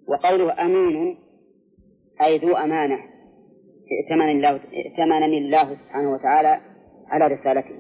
وقوله أمين أي ذو أمانة ائتمنني الله سبحانه وتعالى على رسالته.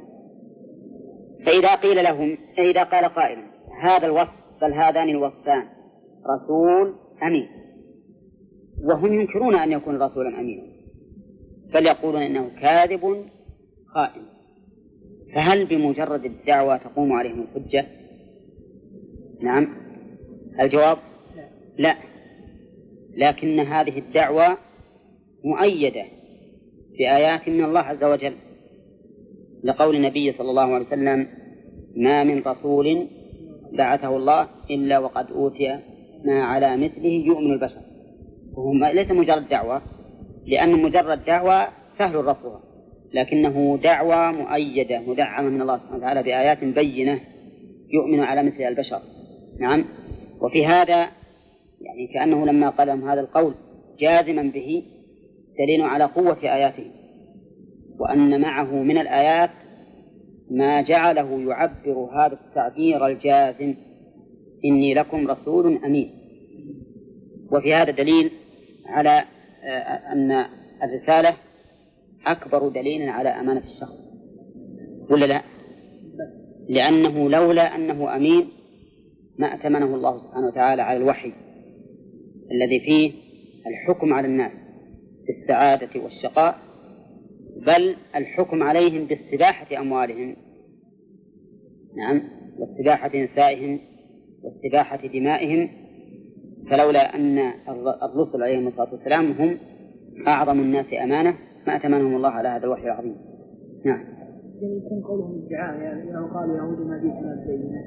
فإذا قال قائل هذا الوصف بل هذان الوصفان رسول أمين، وهم ينكرون أن يكون رسولا أمينا بل يقولون إنه كاذب خائن، فهل بمجرد الدعوة تقوم عليهم الحجة؟ نعم، الجواب لا، لكن هذه الدعوة مؤيدة بآيات من الله عز وجل، لقول النبي صلى الله عليه وسلم ما من رسول بعثه الله إلا وقد أوتي ما على مثله يؤمن البشر. وهو ليس مجرد دعوة، لأن مجرد دعوة سهل رفضها، لكنه دعوة مؤيدة مدعمة من الله سبحانه وتعالى بآيات بينة يؤمن على مثل البشر. نعم. وفي هذا يعني كأنه لما قال لهم هذا القول جازما به دليل على قوة آياته، وأن معه من الآيات ما جعله يعبر هذا التعبير الجازم إني لكم رسول أمين. وفي هذا دليل على أن الرسالة أكبر دليل على أمانة الشخص، ولا لا؟ لأنه لولا أنه أمين ما أتمنه الله سبحانه وتعالى على الوحي الذي فيه الحكم على الناس بالسعادة والشقاء، بل الحكم عليهم باستباحة أموالهم، نعم، واستباحة نسائهم واستباحة دمائهم. فلولا أن الرسل عليهم الصلاة والسلام هم أعظم الناس أمانة ما أتمنهم الله على هذا الوحي العظيم. نعم. يكون قولهم ادعاء، يعني لو قالوا يهود ما جئتنا بينات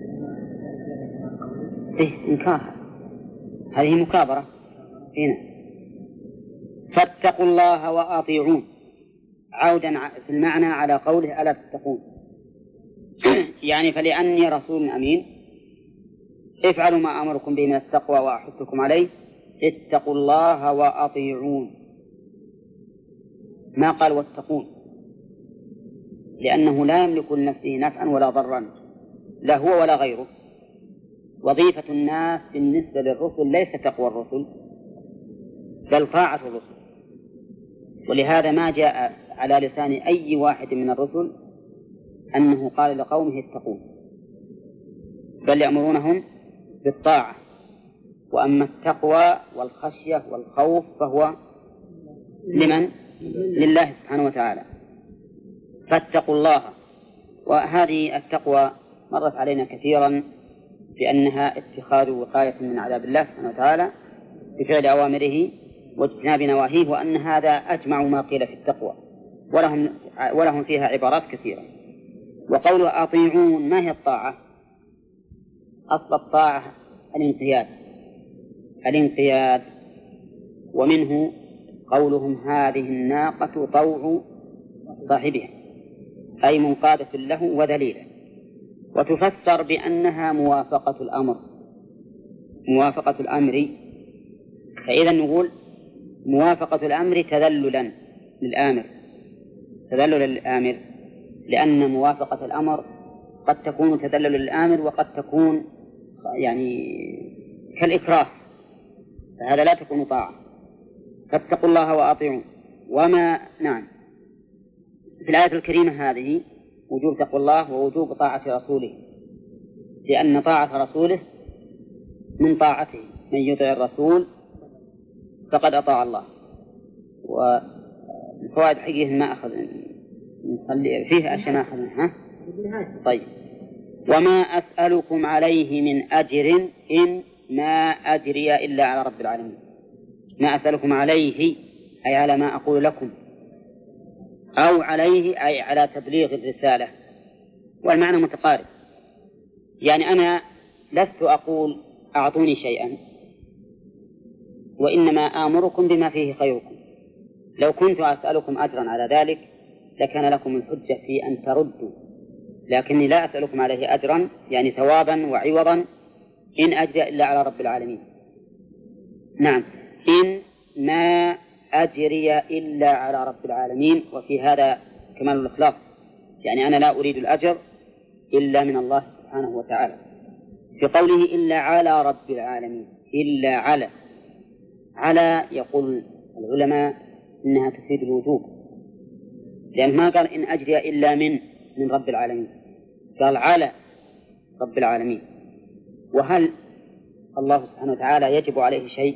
إنكار، هذه مكابرة هنا. فاتقوا الله وأطيعون، عودا في المعنى على قوله ألا تتقون يعني فلأني رسول أمين افعلوا ما أمركم به من التقوى وأحثكم عليه، اتقوا الله وأطيعون، ما قال واتقون، لأنه لا يملك لنفسه نفعا ولا ضرا لا هو ولا غيره. وظيفة الناس بالنسبة للرسل ليس تقوى الرسل بل طاعة الرسل، ولهذا ما جاء على لسان أي واحد من الرسل أنه قال لقومه اتقون، بل يأمرونهم بالطاعة. وأما التقوى والخشية والخوف فهو لمن؟ لله سبحانه وتعالى. فاتقوا الله، وهذه التقوى مرت علينا كثيرا بأنها اتخاذ وقاية من عذاب الله سبحانه وتعالى بفعل أوامره واجتناب نواهيه، وأن هذا أجمع ما قيل في التقوى، ولهم فيها عبارات كثيرة. وقوله أطيعون، ما هي الطاعة؟ أصل الطاعة الانقياد، ومنه قولهم هذه الناقة طوع صاحبها أي منقادة له وذليلة. وتفسر بأنها موافقة الأمر، فإذا نقول موافقة الأمر تذللا للآمر، لأن موافقة الأمر قد تكون تذلل للآمر وقد تكون يعني كالإكراه، فهذا لا تكون طاعة. فاتقوا الله وأطيعون. نعم، في الآية الكريمة هذه وجوب تقوى الله ووجوب طاعة رسوله، لأن طاعة رسوله من طاعته، من يطع الرسول فقد أطاع الله. والفوائد حقيقة ما أخذ نخلي فيه أشياء ما أخذناها. طيب. وما أسألكم عليه من أجر إن ما أجري إلا على رب العالمين. ما أسألكم عليه أي على ما أقول لكم، أو عليه أي على تبليغ الرسالة، والمعنى متقارب. يعني أنا لست أقول أعطوني شيئا، وإنما آمركم بما فيه خيركم. لو كنت أسألكم أجرا على ذلك لكان لكم الحجة في أن تردوا، لكني لا أسألكم عليه أجرا يعني ثوابا وعوضا إن أجري إلا على رب العالمين. نعم، إن ما أجري إلا على رب العالمين، وفي هذا كمال الإخلاص، يعني أنا لا أريد الأجر إلا من الله سبحانه وتعالى. في قوله إلا على رب العالمين، إلا على على يقول العلماء إنها تفيد الوجوب، لأن ما قال إن أجري إلا من رب العالمين، قال على رب العالمين. وهل الله سبحانه وتعالى يجب عليه شيء؟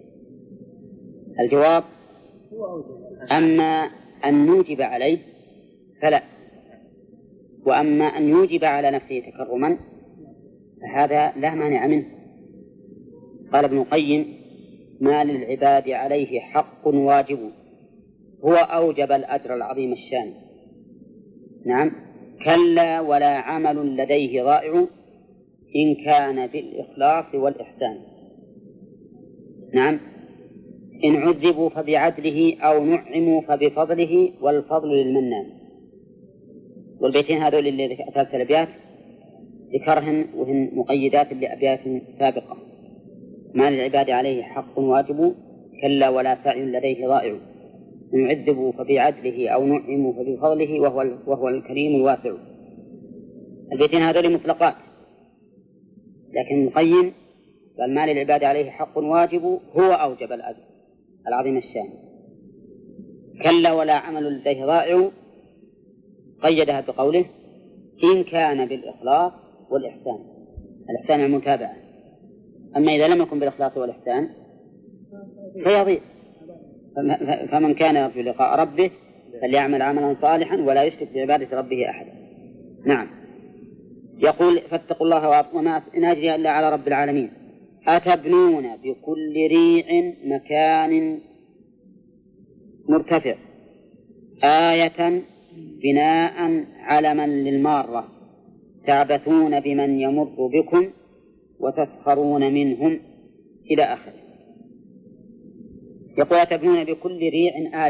الجواب أما أن نوجب عليه فلا، وأما أن يوجب على نفسه تكرما فهذا لا مانع منه. قال ابن القيم: ما للعباد عليه حق واجب هو أوجب الأجر العظيم الشان. نعم، كلا ولا عمل لديه ضائع إن كان بالإخلاص والإحسان. نعم، إن عذبوا فبعدله أو نعموا فبفضله والفضل للمنان. والبيتين هذول اللي ثلاث الأبيات ذكرهن وهن مقيدات لأبيات سابقة: ما للعباد عليه حق واجب كلا ولا سعي لديه ضائع إن يعذبوا فبعدله أو نعموا فبفضله وهو الكريم الواسع. البيتين هذول مطلقات، لكن المقيم قال: ما للعباد عليه حق واجب هو أوجب الأجر العظيم الشان. كلا ولا عمل لديه ضائع قيدها بقوله: إن كان بالإخلاص والإحسان. الإحسان المتابعة، أما إذا لم يكن بالإخلاص والإحسان فيضيع. فمن كان يرجو لقاء ربه فليعمل عملا صالحا ولا يشرك بعبادة ربه أحدا. نعم، يقول: فاتقوا الله وما إن أجري إلا على رب العالمين. أتبنون بكل ريع مكان مرتفع آية بناء علما للمارة تعبثون بمن يمر بكم وتسخرون منهم إلى آخره. يقول: أتبنون بكل ريع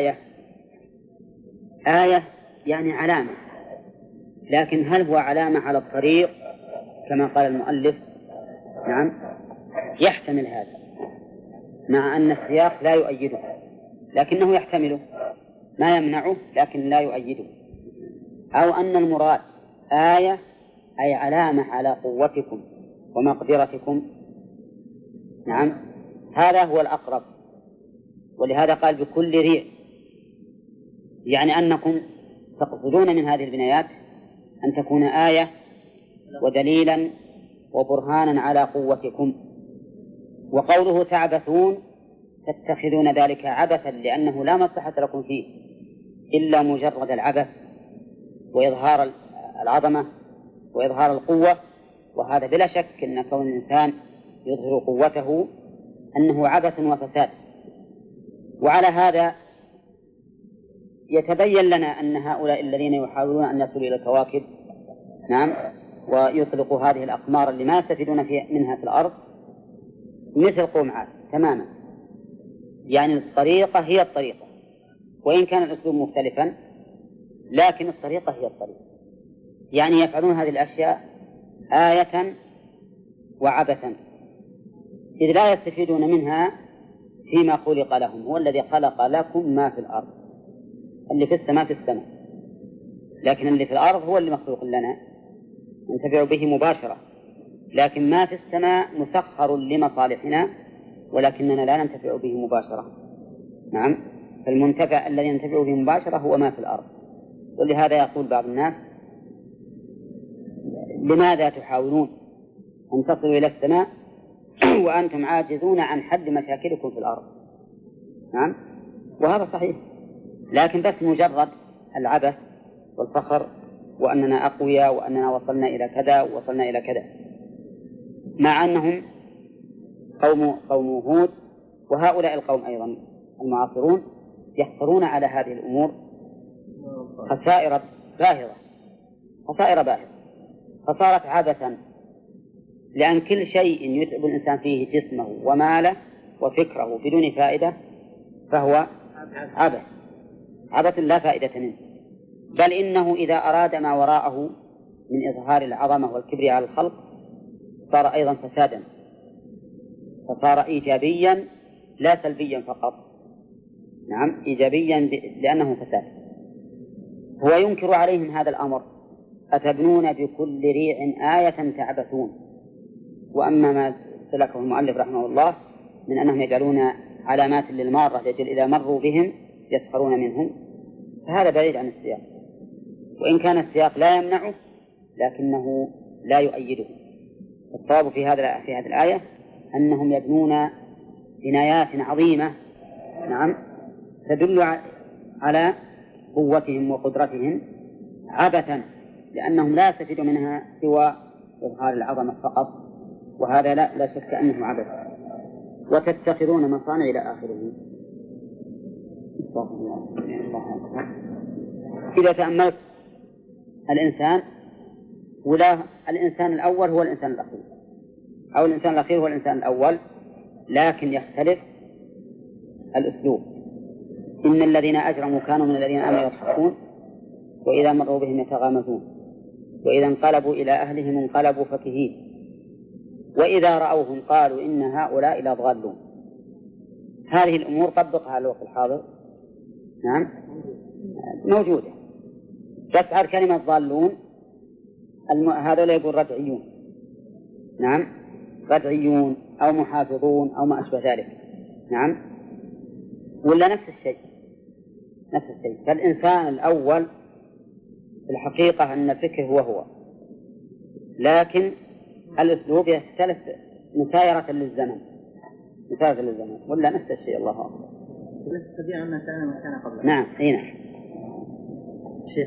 آية يعني علامة، لكن هل هو علامة على الطريق كما قال المؤلف؟ نعم، يحتمل هذا، مع أن السياق لا يؤيده، لكنه يحتمله، ما يمنعه لكن لا يؤيده. أو أن المراد آية أي علامة على قوتكم ومقدرتكم. نعم، هذا هو الأقرب، ولهذا قال بكل ريع، يعني أنكم تقصدون من هذه البنايات أن تكون آية ودليلا وبرهانا على قوتكم. وقوله تعبثون تتخذون ذلك عبثا لأنه لا مصلحة لكم فيه إلا مجرد العبث وإظهار العظمة وإظهار القوة، وهذا بلا شك أن كون الإنسان يظهر قوته أنه عبث وفساد. وعلى هذا يتبين لنا أن هؤلاء الذين يحاولون أن يصلوا إلى الكواكب، نعم، ويطلقوا هذه الأقمار اللي ما يستفيدون منها في الأرض، مثل قوم عاد تماما. يعني الطريقة هي الطريقة، وإن كان الأسلوب مختلفا لكن الطريقة هي الطريقة. يعني يفعلون هذه الأشياء آية وعبثا، إذ لا يستفيدون منها فيما خلق لهم. هو الذي خلق لكم ما في الأرض، اللي في السماء في السماء، لكن اللي في الأرض هو اللي مخلوق لنا ننتفع به مباشرة، لكن ما في السماء مسخر لمصالحنا ولكننا لا ننتفع به مباشرة. نعم، فالمنتفع الذي ينتفع به مباشرة هو ما في الأرض. ولهذا يقول بعض الناس: لماذا تحاولون أن تصلوا إلى السماء وأنتم عاجزون عن حل مشاكلكم في الأرض؟ نعم، وهذا صحيح، لكن بس مجرد العبث والفخر وأننا أقوياء وأننا وصلنا إلى كذا ووصلنا إلى كذا، مع أنهم قوم هود وهؤلاء القوم أيضا المعاصرون يحصرون على هذه الأمور خسائر باهظة، فصارت عبثا، لأن كل شيء يتعب الإنسان فيه جسمه وماله وفكره بدون فائدة فهو عبث لا فائدة منه. بل إنه إذا أراد ما وراءه من إظهار العظمة والكبر على الخلق صار أيضا فسادا، فصار إيجابيا لا سلبيا فقط. نعم، إيجابيا لأنه فساد. هو ينكر عليهم هذا الأمر: أتبنون بكل ريع آية تعبثون. وأما ما سلكه المؤلف رحمه الله من أنهم يجعلون علامات للمارة لأجل إذا مروا بهم يسخرون منهم، فهذا بعيد عن السياق، وإن كان السياق لا يمنعه لكنه لا يؤيده. الصواب في هذه الآية أنهم يبنون بنايات عظيمة، نعم، تدل على قوتهم وقدرتهم عبثا، لأنهم لا يستفيدون منها سوى إظهار العظمة فقط، وهذا لا شك أنه عبث. وتتخذون مصانع إلى آخره. إذا تأملت الإنسان، ولا الإنسان الأول هو الإنسان الأخير، أو الإنسان الأخير هو الإنسان الأول، لكن يختلف الأسلوب. إن الذين أجرموا كانوا من الذين آمنوا يضحكون وإذا مروا بهم يتغامزون وإذا انقلبوا إلى أهلهم انقلبوا فكهين وإذا رأوهم قالوا إن هؤلاء لضالون. هذه الأمور طبقها على الوقت الحاضر، نعم، موجودة، بس على كلمة ضالون هذا لا يقول رجعيون، نعم، رجعيون أو محافظون أو ما أشبه ذلك، نعم، ولا نفس الشيء. فالإنسان الأول في الحقيقة أن الفكر هو، لكن الأسلوب يختلف مسايرة للزمن، ولا نفس الشيء. الله أكبر. تستطيع أن كان مكان قبل. نعم، نعم. شيخ،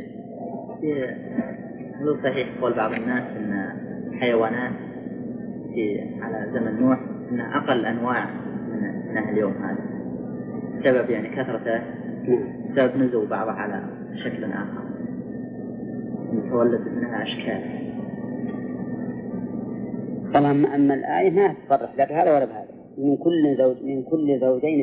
هل صحيح قول بعض الناس أن الحيوانات على زمن نوح أن أقل أنواع من اليوم هذا سبب يعني كثرته، سبب نزول بعضها على شكل آخر تولد منها أشكال. طبعا أما الآية ما تصرح لا بهذا ولا بهذا. من كل زوجين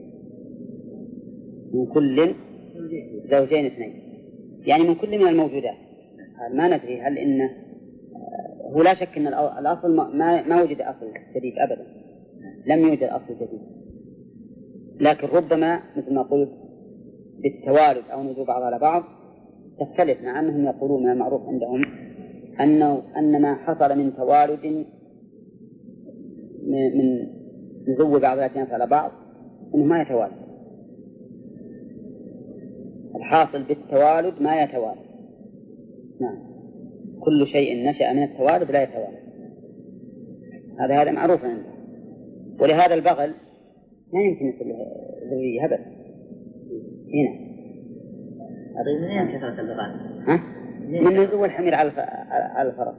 اثنين، يعني من كل من الموجودات. ما ندري هل إنه هو لا شك أن الأصل ما وجد أصل جديد أبدا، لم يوجد أصل جديد، لكن ربما مثل ما قلت بالتوالد أو نزول بعض على بعض تختلف، مع أنهم يقولون من المعروف عندهم أن ما حصل من توالد من نزول بعض الأجناس على بعض أنه ما يتوالد. الحاصل بالتوالد ما يتوالد، نعم، كل شيء نشأ من التوالد لا يتوالد، هذا معروف عنده. ولهذا البغل لا يمكن يصل ذرية أبدا. هنا طيب من أين كثرة البغال؟ من نزول الحمير على الفرس.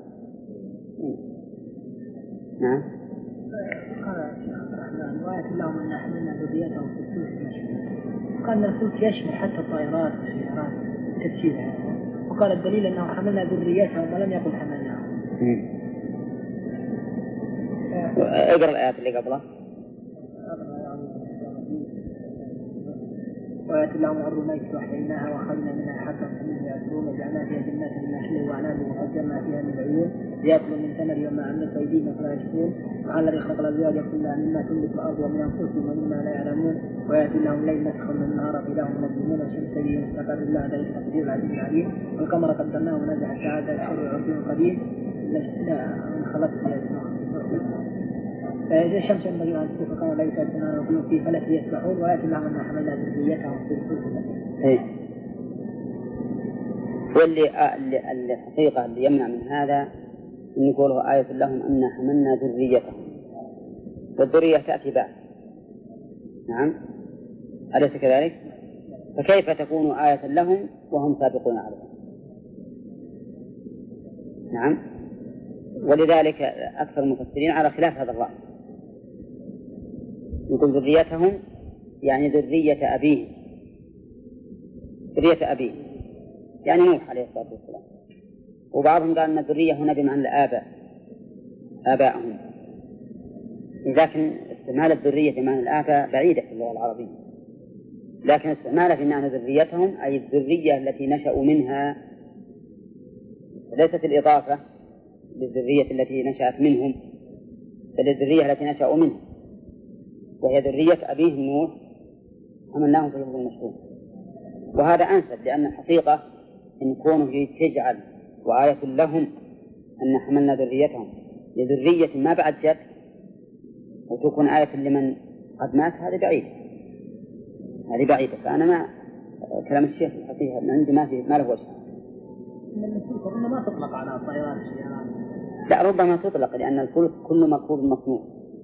نعم. قال الشيخ عبد الرحمن: وآية لهم أن حملنا ذريتهم في الفلك المشحون. وقال الفلك يشمل حتى الطائرات والسيارات تفسيرها، وقال الدليل أنه حملنا ذريتهم ولم يقل حملناهم. اقرأ الآيات اللي قبلها. وآية لهم أرض ميت وأحييناها وأخذنا منها حبا فمنه يأكلون وجعلنا فيها جنات من نخيل وأعناب وفجرنا فيها من عيون ليأكلوا من ثمره وما عملت أيديهم فلا يشكرون. وعلى الذي خلق الأزواج كلها مما تنبت الأرض ومن أنفسهم ومما لا يعلمون. وآية لهم الليل نسخ من النهار فإذا هم مظلمون والشمس تجري مستقر الله ذلك التقدير العزيز العليم. والقمر قدرناه ونزع الساعة الشر عرض قديم من خلقت فإذا الشمس ينبغي أن تكون القمر لا يسألون وكلهم في فلك يسبحون. وآية لهم أن حملنا ذريتهم في الفلك المشحون. واللي الحقيقة اللي يمنع من هذا أن يقوله آية لهم أن حملنا ذريتهم، والذرية تأتي بعد، نعم، أليس كذلك؟ فكيف تكون آية لهم وهم سابقون عليها؟ نعم. ولذلك أكثر المفسرين على خلاف هذا الرأي، يقول ذريتهم يعني ذرية أبيه يعني نوح عليه الصلاة والسلام. وبعضهم قال أن الذرية هنا بمعنى الآباء، آباءهم، لكن استعمال الذرية بمعنى الآباء بعيدة في اللغة العربية، لكن استعمالها في معنى ذريتهم أي الذرية التي نشأوا منها، ليست الإضافة للذرية التي نشأت منهم، بل الذرية التي نشأوا منها، وهي ذرية أبيه نوح حملناهم في الفلك المشحون. وهذا أنسب، لأن الحقيقة إن كونه تجعل وآية لهم أن حملنا ذريتهم لذرية ما بعد جد، وتكون آية لمن قد مات هذه بعيدة، هذه بعيدة. فأنا ما كلام الشيخ الحقيقة من عندي ما له وجه. إنه ما تطلق على الطائرات السيارات. لا، ربما تطلق، لأن الفلك كل مركوب مصنوع،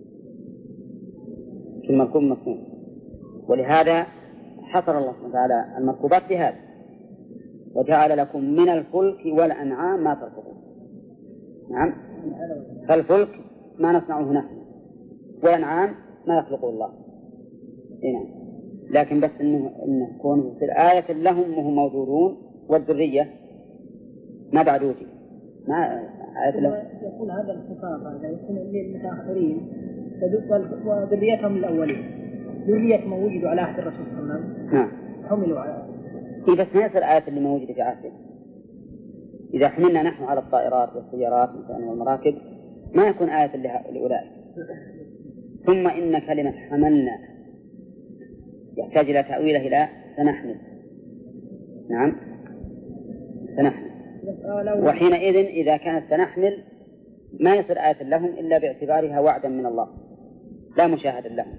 كل مركوب مصنوع، ولهذا حصر الله سبحانه وتعالى المركوبات بهذا: وجعل لكم من الفلك والأنعام ما تركبون. نعم، فالفلك ما نصنعه نحن، والأنعام ما يخلقه الله. نعم، لكن بس إنه كونه في آية لهم وهم موجودون، والذرية ما بعد وجد، ما آية لهم. يقول هذا الخطاب هذا يكون للمتأخرين وذريتهم الأولين، ذرية ما وجدوا على عهد الرسول صلى الله عليه وسلم. نعم، حملوا على. بس ما يصير آية اللي موجودة في عهده. إذا حملنا نحن على الطائرات والسيارات مثلا والمراكب ما يكون آية لأولئك. ثم إن كلمة حملنا يحتاج إلى تأويله إلى سنحمل. نعم، سنحمل. وحينئذ إذا كانت سنحمل ما يصير آية لهم إلا باعتبارها وعدا من الله لا مشاهدا لهم.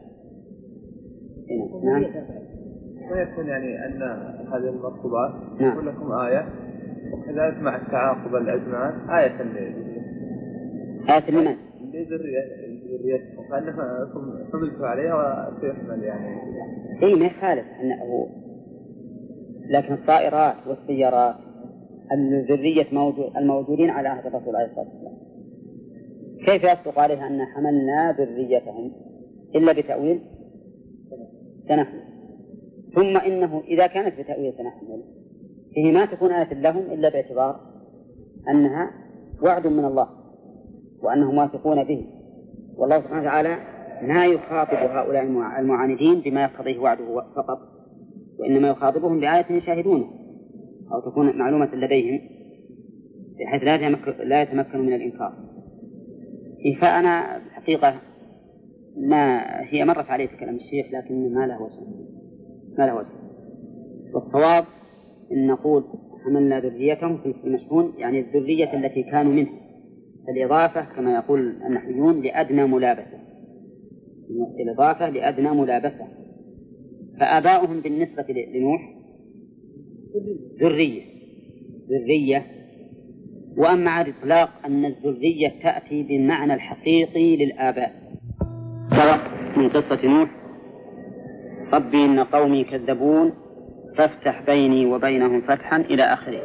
نعم، ويكون يعني أن هذه المركوبات نعم. تكون لكم آية، وكذلك مع التعاقب الأزمان آية لمن؟ لذريتكم، فأنكم حملتوا عليها وتحمل يعني. إيه، ما يخالف أنه، لكن الطائرات والسيارات الذرية الموجودين على عهد الرسول عليه الصلاة والسلام كيف يصدق عليها أن حملنا ذريتهم إلا بتأويل سنحمل؟ ثم إنه إذا كانت بتأويل سنحمل فيه ما تكون آية لهم إلا باعتبار أنها وعد من الله وأنهم واثقون به، والله سبحانه وتعالى لا يخاطب هؤلاء المعاندين بما يقتضيه وعده فقط، وإنما يخاطبهم بآية يشاهدونه أو تكون معلومة لديهم بحيث لا يتمكنوا من الإنكار. فأنا الحقيقة ما هي مرت عليه في كلام الشيخ لكن ما له وجه. والصواب إن نقول حملنا ذريتهم في المشحون، يعني الذرية التي كانوا منه، الإضافة كما يقول النحويون لأدنى ملابسة، الإضافة لأدنى ملابسة. فآباؤهم بالنسبة لنوح ذرية، وأما على الإطلاق أن الذرية تأتي بالمعنى الحقيقي للآباء. سبق من قصة نوح: ربي إن قومي كذبون فافتح بيني وبينهم فتحا إلى آخره.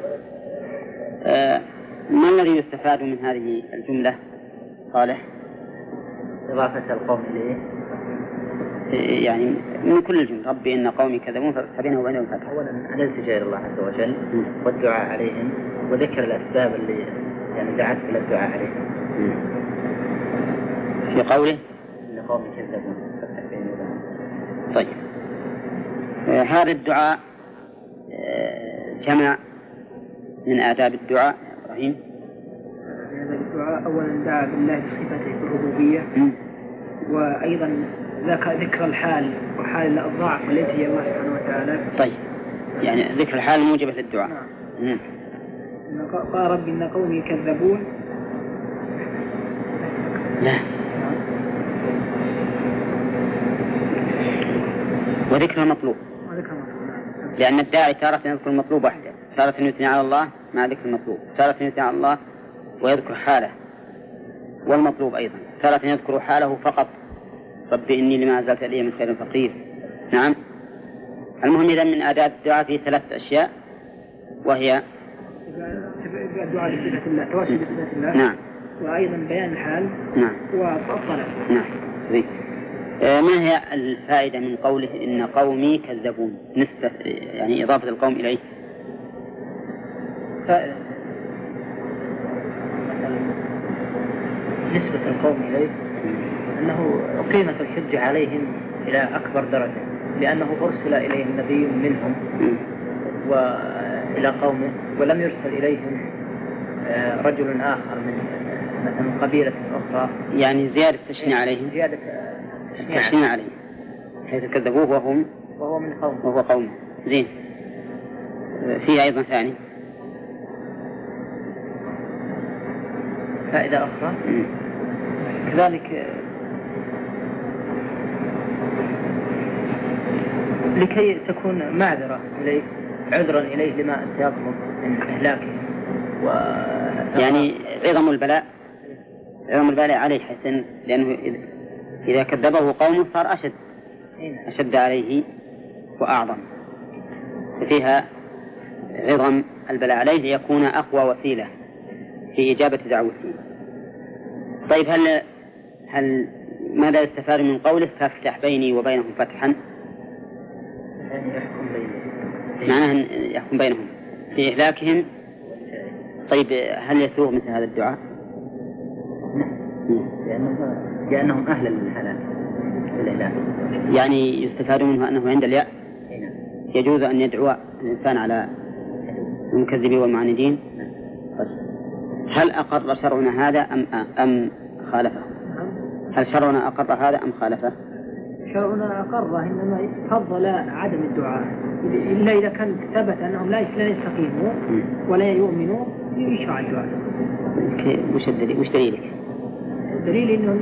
ما الذي يستفاد من هذه الجملة صالح؟ إضافة القوم إليه يعني من كل الجملة: ربي إن قومي كذبون فافتح بيني وبينهم فتحا. أولا الالتجاء إلى الله عز وجل والدعاء عليهم وذكر الأسباب اللي يعني دعت إلى الدعاء عليهم. في قوله إن قومي كذبون فافتح بيني وبينهم. طيب، هذا الدعاء جمع من آداب الدعاء. إبراهيم، هذا الدعاء أولا دعا بالله بصفته الربوبية، وأيضا ذكر الحال وحال الضعف والتي هي الله سبحانه وتعالى. طيب، يعني ذكر الحال موجبة للدعاء. نعم. قال ربي إن قومي كذبون. لا، وذكر المطلوب، لأن الداعي تارة يذكر المطلوب وحده، تارة يثني على الله مع ذكر المطلوب، تارة يثني على الله ويذكر حاله والمطلوب أيضا، تارة يذكر حاله فقط: رب إني لما أنزلت إلي من خير فقير. نعم. المهم إذن من آداب الدعاء في 3 أشياء، وهي الدعاء بصفة الله، التواصل بصفة الله. نعم. وأيضا بيان الحال. نعم. والطلب. نعم. ما هي الفائدة من قوله إن قومي كذبون؟ نسبة يعني إضافة القوم إليه. فائدة نسبة القوم إليه أنه أقيمت الحجة عليهم إلى أكبر درجة، لأنه أرسل إليهم نبي منهم وإلى قومه، ولم يرسل إليهم رجل آخر من قبيلة أخرى، يعني زيادة تشنيع عليهم، زيادة تشنيع عليهم حيث كذبوه وهو من قومه وهو قومه. زين. فيه أيضا ثاني فائدة أخرى كذلك لكي تكون معذرة إليه، عذرا إليه لما سيطلب من إهلاكه يعني عظم البلاء عليه حسن، لأنه إذا كذبه قومه صار أشد عليه وأعظم، ففيها عظم البلاء عليه ليكون أقوى وسيلة في إجابة دعوته. طيب هل ماذا يستفاد من قوله فافتح بيني وبينهم فتحا؟ معناه أن يحكم بينهم في إهلاكهم. طيب هل يسوغ مثل هذا الدعاء؟ لأنهم أهل الهلاك والإهلاك. يعني يستفاد منه أنه عند اليأس يجوز أن يدعو الإنسان على المكذبين والمعاندين. هل أقر شرعنا هذا أم خالفه؟ هل شرعنا أقر هذا أم خالفه؟ شرعنا أقره، إنما فضل عدم الدعاء إلا إذا كان ثبت أنهم لا يستقيموا ولا يؤمنوا يشرع الدعاء. وش دليلك؟ الدليل إنه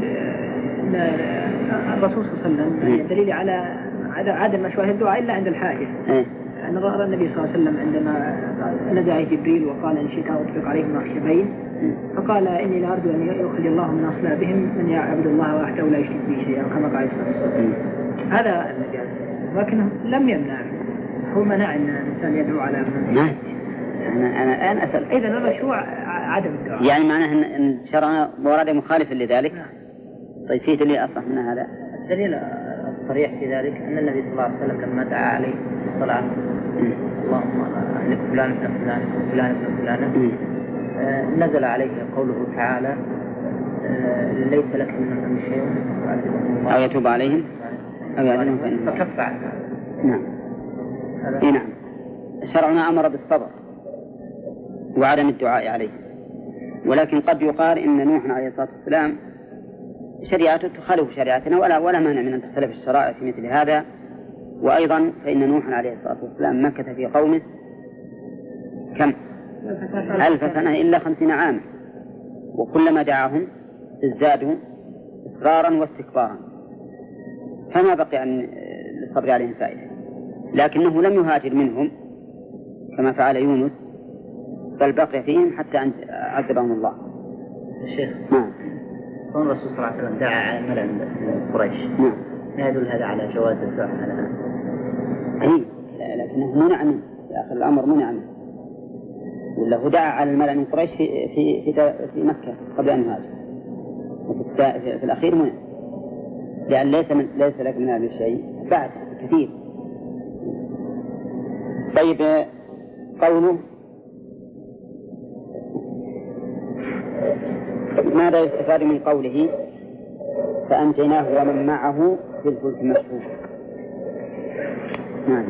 الرسول صلى الله عليه وسلم دليل على عدم مشروعية الدعاء إلا عند الحاجة. أن ظهر النبي صلى الله عليه وسلم عندما نزع جبريل وقال إن شئت أطلق عليهم أخشبين، فقال إني لا أرجو أن يخرج الله من أصلابهم من يعبد الله وحده ولا يشرك به شيئا، كما قال صلى الله عليه وسلم. هذا لكنه لم يمنع، هو منع أن الإنسان يدعو على من. أنا الآن أسأل. إذن المشروع عدم الدعاء. يعني معناه أن شرعنا ورد مخالفا لذلك. طيب فيه دليل أصح من هذا؟ الدليل الصريح في ذلك أن النبي صلى الله عليه وسلم لما دعا عليه في الصلاة اللهم أهلك فلان ابن فلان فلان ابن فلان، نزل عليه قوله تعالى ليس لك من الأمر شيء أو يتوب عليهم أو يعذبهم فإنهم فكف عنه. نعم. نعم. شرعنا أمر بالصبر وعدم الدعاء عليه، ولكن قد يقال إن نوح عليه الصلاة والسلام شريعته تخالف شريعتنا ولا مانع من أن تختلف الشرائع في مثل هذا. وأيضا فإن نوح عليه الصلاة والسلام مكث في قومه كم؟ 1000 سنة إلا 50 عاما، وكلما دعاهم ازدادوا إصرارا واستكبارا، فما بقي عن الصبر عليهم فائدة. لكنه لم يهاجر منهم كما فعل يونس، بل بقي فيهم حتى أن عذبهم الله. الشيخ كون الرسول صلى الله عليه وسلم دعا على ملأ من قريش، ما يدل هذا على جواز الدعاء على هذا؟ أي لكنه منع منه في آخر الأمر، منع منه، ولا هو دعا على الملأ من قريش في مكة قبل أن يهاجر، وفي الأخير منع، لأن ليس لك من هذا الشيء بعد كثير. طيب قوله ماذا يستفاد من قوله فأنجيناه ومن معه في الفلك المشحون؟ نعم.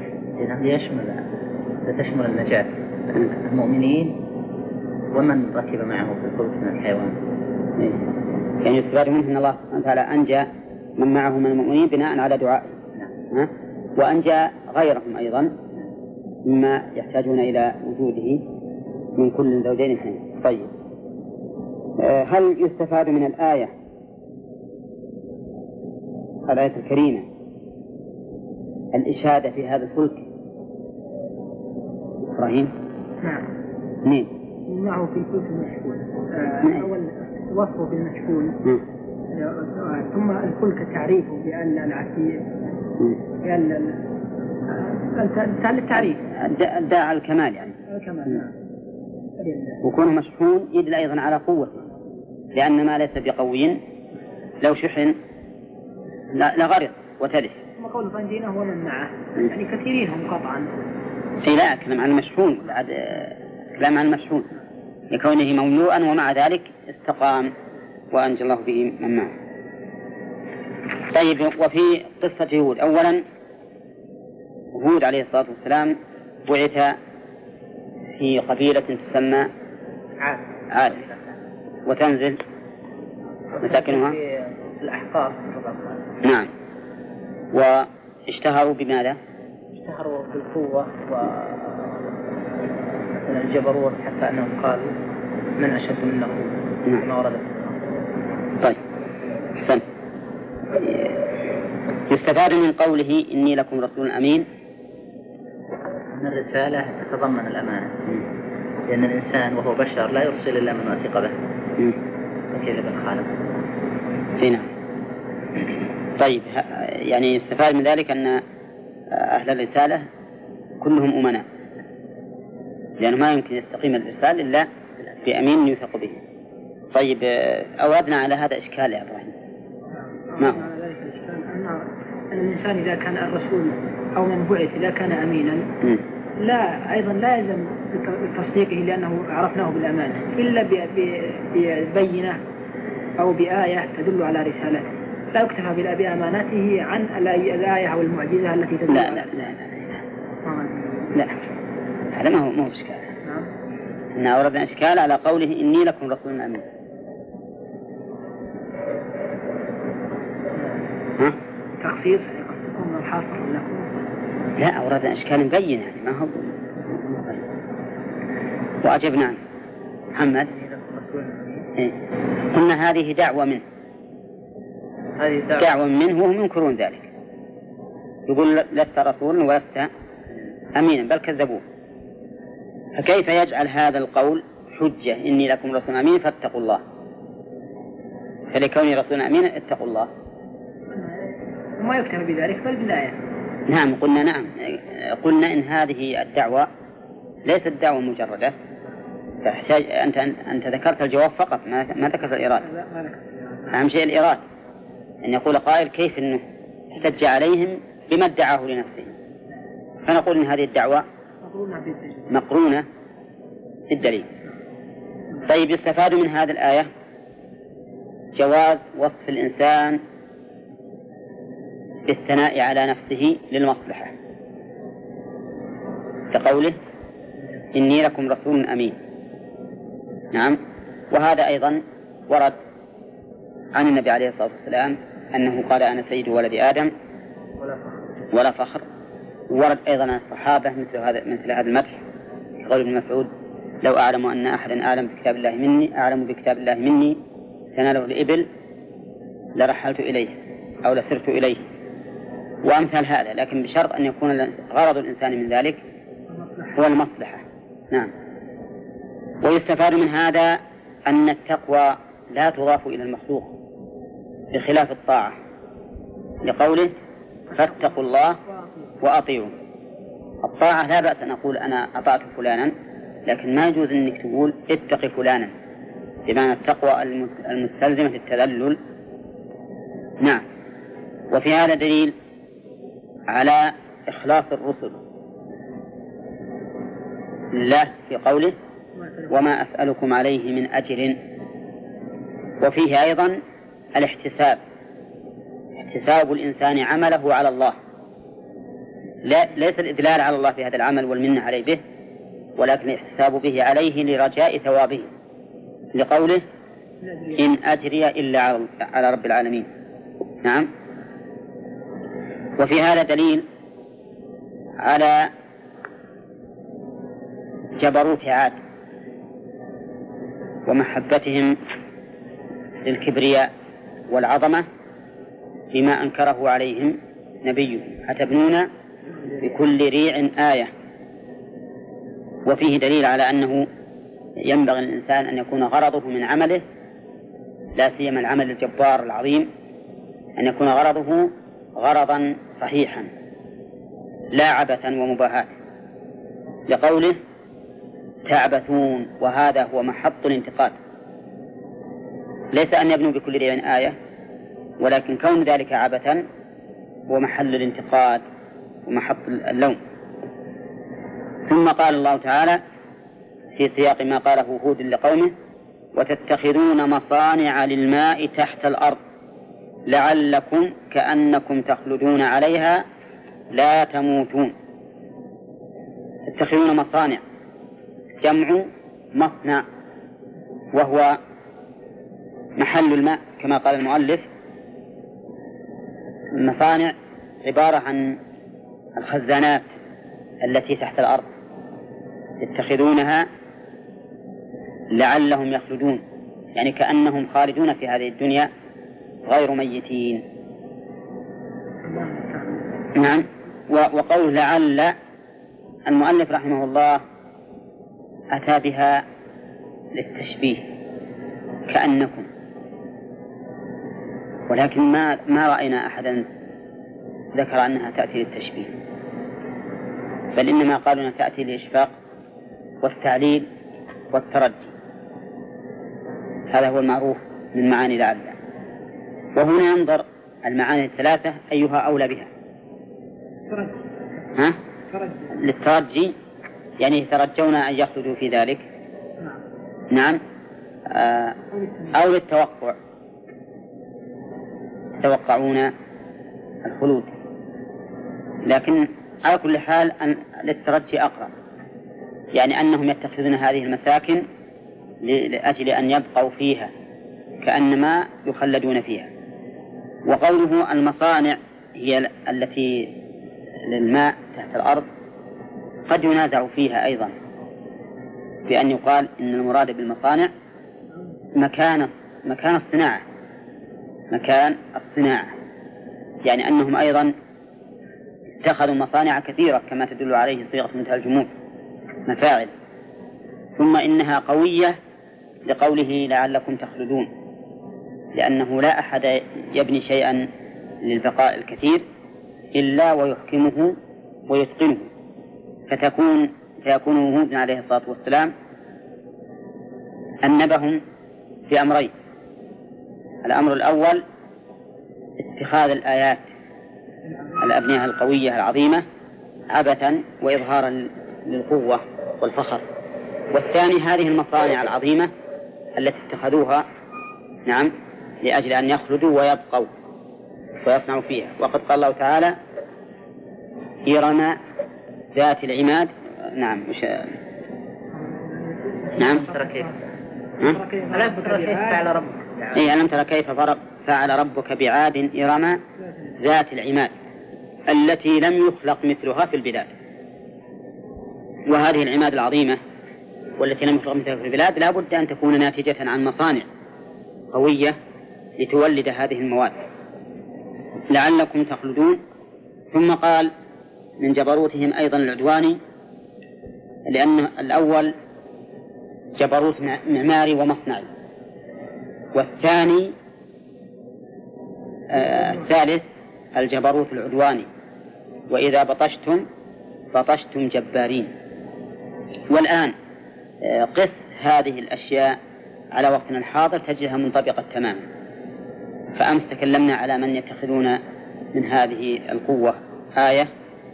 تشمل النجاة المؤمنين ومن ركب معه في الفلك من الحيوان. يعني يستفاد منه أن الله سبحانه وتعالى أنجى من معه من المؤمنين بناء على دعائه، وأنجى غيرهم أيضا مما يحتاجون إلى وجوده من كل زوجين اثنين. طيب هل يستفاد من الآية الكريمة الإشادة في هذا الفلك؟ إبراهيم؟ نعم. معه في الفلك المشحون. أول وصفه بالمشحون، ثم الفلك تعريفه بأن العتيق، بأن التعريف الداعي على الكمال، يعني الكمال. نعم. وكونه مشحون يدل أيضا على قوته، لأن ما ليس بقوي لو شحن لغرق وتلف. ثم قول فانجيناه ومن معه، يعني كثيرين هم قطعا. لا، كلام عن المشحون، كلام عن المشحون لكونه مملوءا ومع ذلك استقام وأنجى الله به من معه. طيب وفي قصة هود، أولا هود عليه الصلاة والسلام بعث في قبيلة تسمى عاد، وتنزل مساكنها في الأحقاف. نعم. واشتهروا بماذا؟ اشتهروا بالقوة والجبروت، حتى أنهم قالوا من أشد منه كما ورد. طيب أحسن. يستفاد من قوله إني لكم رسول أمين أن الرسالة تتضمن الأمانة، لأن الإنسان وهو بشر لا يرسل إلا من وثق به، فكيف بالخالق؟ هنا. طيب يعني يستفاد من ذلك أن أهل الرسالة كلهم أمناء، لأنه ما يمكن يستقيم الإرسال إلا بأمين يوثق به. طيب أوردنا على هذا إشكال يا إبراهيم. نعم. على ذلك الإشكال أن الإنسان إذا كان الرسول أو من بعث إذا كان أمينا لا أيضا لا يلزم بتصديقه لأنه عرفناه بالأمانة إلا ببينة أو بآية تدل على رسالته، لا يكتفى بأمانته عن الآية أو المعجزة التي تدل لا هذا ما هو إشكال. إن أوردنا إشكال على قوله إني لكم رسول أمين. تخصيص يقصدكم الحاصر لكم. لا أوردنا إشكال مبين يعني ما هو. وأجبنا عنه. محمد قلنا هذه دعوة منه، دعوة منه وهم ينكرون ذلك، يقول لست رسولا ولست أمينا بل كذبوه، فكيف يجعل هذا القول حجة إني لكم رسول أمين فاتقوا الله، فلكوني رسول أمين اتقوا الله. ما يكتفى بذلك بل بالآية. نعم قلنا إن هذه الدعوة ليست دعوة مجردة، تحتاج أنت ذكرت الجواب فقط ما ذكرت الإرادة. أهم شيء الإرادة، أن يقول قائل كيف أنه احتج عليهم بما ادعاه لنفسه، فنقول إن هذه الدعوة مقرونة بالدليل. طيب يستفاد من هذه الآية جواز وصف الإنسان بالثناء على نفسه للمصلحة، كقوله إني لكم رسول أمين. نعم، وهذا أيضا ورد عن النبي عليه الصلاة والسلام أنه قال أنا سيد ولد آدم ولا فخر. ورد أيضا عن الصحابة مثل هذا المدح، كقول ابن مسعود لو أعلم أن أحدا أعلم بكتاب الله مني تناله الإبل لرحلت إليه أو لسرت إليه، وأمثال هذا، لكن بشرط أن يكون غرض الإنسان من ذلك هو المصلحة. نعم. ويستفاد من هذا أن التقوى لا تضاف إلى المخلوق بخلاف الطاعة، لقوله فاتقوا الله وأطيعوا. الطاعة لا بأس أن أقول أنا أطعت فلانا، لكن ما يجوز أنك تقول اتق فلانا، بمعنى التقوى المستلزمة التذلل. نعم. وفي هذا دليل على إخلاص الرسل لله في قوله وما أسألكم عليه من أجر. وفيه أيضا الاحتساب، احتساب الإنسان عمله على الله، ليس الإدلال على الله في هذا العمل والمنة عليه به، ولكن الاحتساب به عليه لرجاء ثوابه، لقوله إن أجري إلا على رب العالمين. نعم. وفي هذا دليل على جبروت عاد ومحبتهم للكبرياء والعظمة فيما أنكره عليهم نبيهم أتبنون بكل ريع آية. وفيه دليل على أنه ينبغي الإنسان أن يكون غرضه من عمله، لا سيما العمل الجبار العظيم، أن يكون غرضه غرضا صحيحا لا عبثا ومباهات، لقوله تعبثون، وهذا هو محط الانتقاد، ليس أن يبنوا بكل ريع آية، ولكن كون ذلك عبثا هو محل الانتقاد ومحط اللوم. ثم قال الله تعالى في سياق ما قاله هود لقومه وتتخذون مصانع للماء تحت الأرض لعلكم كأنكم تخلدون عليها لا تموتون. تتخذون مصانع جمع مصنع، وهو محل الماء كما قال المؤلف. المصانع عبارة عن الخزانات التي تحت الأرض، يتخذونها لعلهم يخلدون، يعني كأنهم خالدون في هذه الدنيا غير ميتين. نعم. وقول لعل المؤلف رحمه الله أتى بها للتشبيه كأنكم، ولكن ما رأينا أحدا ذكر أنها تأتي للتشبيه، بل إنما قالوا أنها تأتي للإشفاق والتعليل والترجي. هذا هو المعروف من معاني لعل. وهنا ينظر المعاني الثلاثة أيها أولى بها. للترجي يعني يترجون أن يخرجوا في ذلك. نعم. أو للتوقع، يتوقعون الخلود، لكن على كل حال للترجي أقرب، يعني أنهم يتخذون هذه المساكن لأجل أن يبقوا فيها كأنما يخلدون فيها. وقوله المصانع هي التي للماء تحت الأرض قد ينازع فيها أيضا، بأن يقال إن المراد بالمصانع مكان الصناعة، مكان الصناعة، يعني أنهم أيضا اتخذوا مصانع كثيرة كما تدل عليه صيغة منتهى الجموع، مفاعل. ثم إنها قوية لقوله لعلكم تخلدون، لأنه لا أحد يبني شيئا للبقاء الكثير إلا ويحكمه ويتقنه، فيكون هود عليه الصلاة والسلام أنبهم بأمرين: الأمر الأول اتخاذ الآيات الأبنية القوية العظيمة عبثا وإظهارا للقوة والفخر، والثاني هذه المصانع العظيمة التي اتخذوها نعم لأجل أن يخلدوا ويبقوا ويصنعوا فيها. وقد قال الله تعالى إرم ذات العماد. نعم نعم ألم تر كيف فعل ربك بعاد إرم ذات العماد التي لم يخلق مثلها في البلاد. وهذه العماد العظيمة والتي لم يخلق مثلها في البلاد لا بد أن تكون ناتجة عن مصانع قوية لتولد هذه المواد. لعلكم تخلدون. ثم قال من جبروتهم أيضا العدواني، لأن الأول جبروت معماري ومصنعي، والثاني الثالث الجبروت العدواني، وإذا بطشتم جبارين. والآن قس هذه الأشياء على وقتنا الحاضر تجدها منطبقة تماما. فأمس تكلمنا على من يتخذون من هذه القوة آية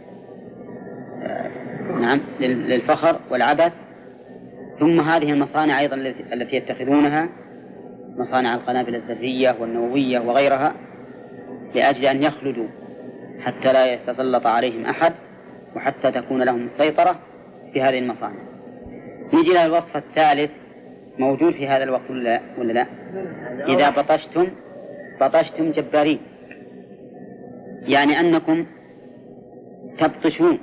نعم للفخر والعبث، ثم هذه المصانع أيضا التي يتخذونها مصانع القنابل الذرية والنووية وغيرها لأجل أن يخلدوا حتى لا يتسلط عليهم أحد وحتى تكون لهم السيطرة في هذه المصانع. نجي إلى الوصف الثالث موجود في هذا الوقت ولا لا؟ إذا بطشتم جبارين، يعني أنكم تبطشون،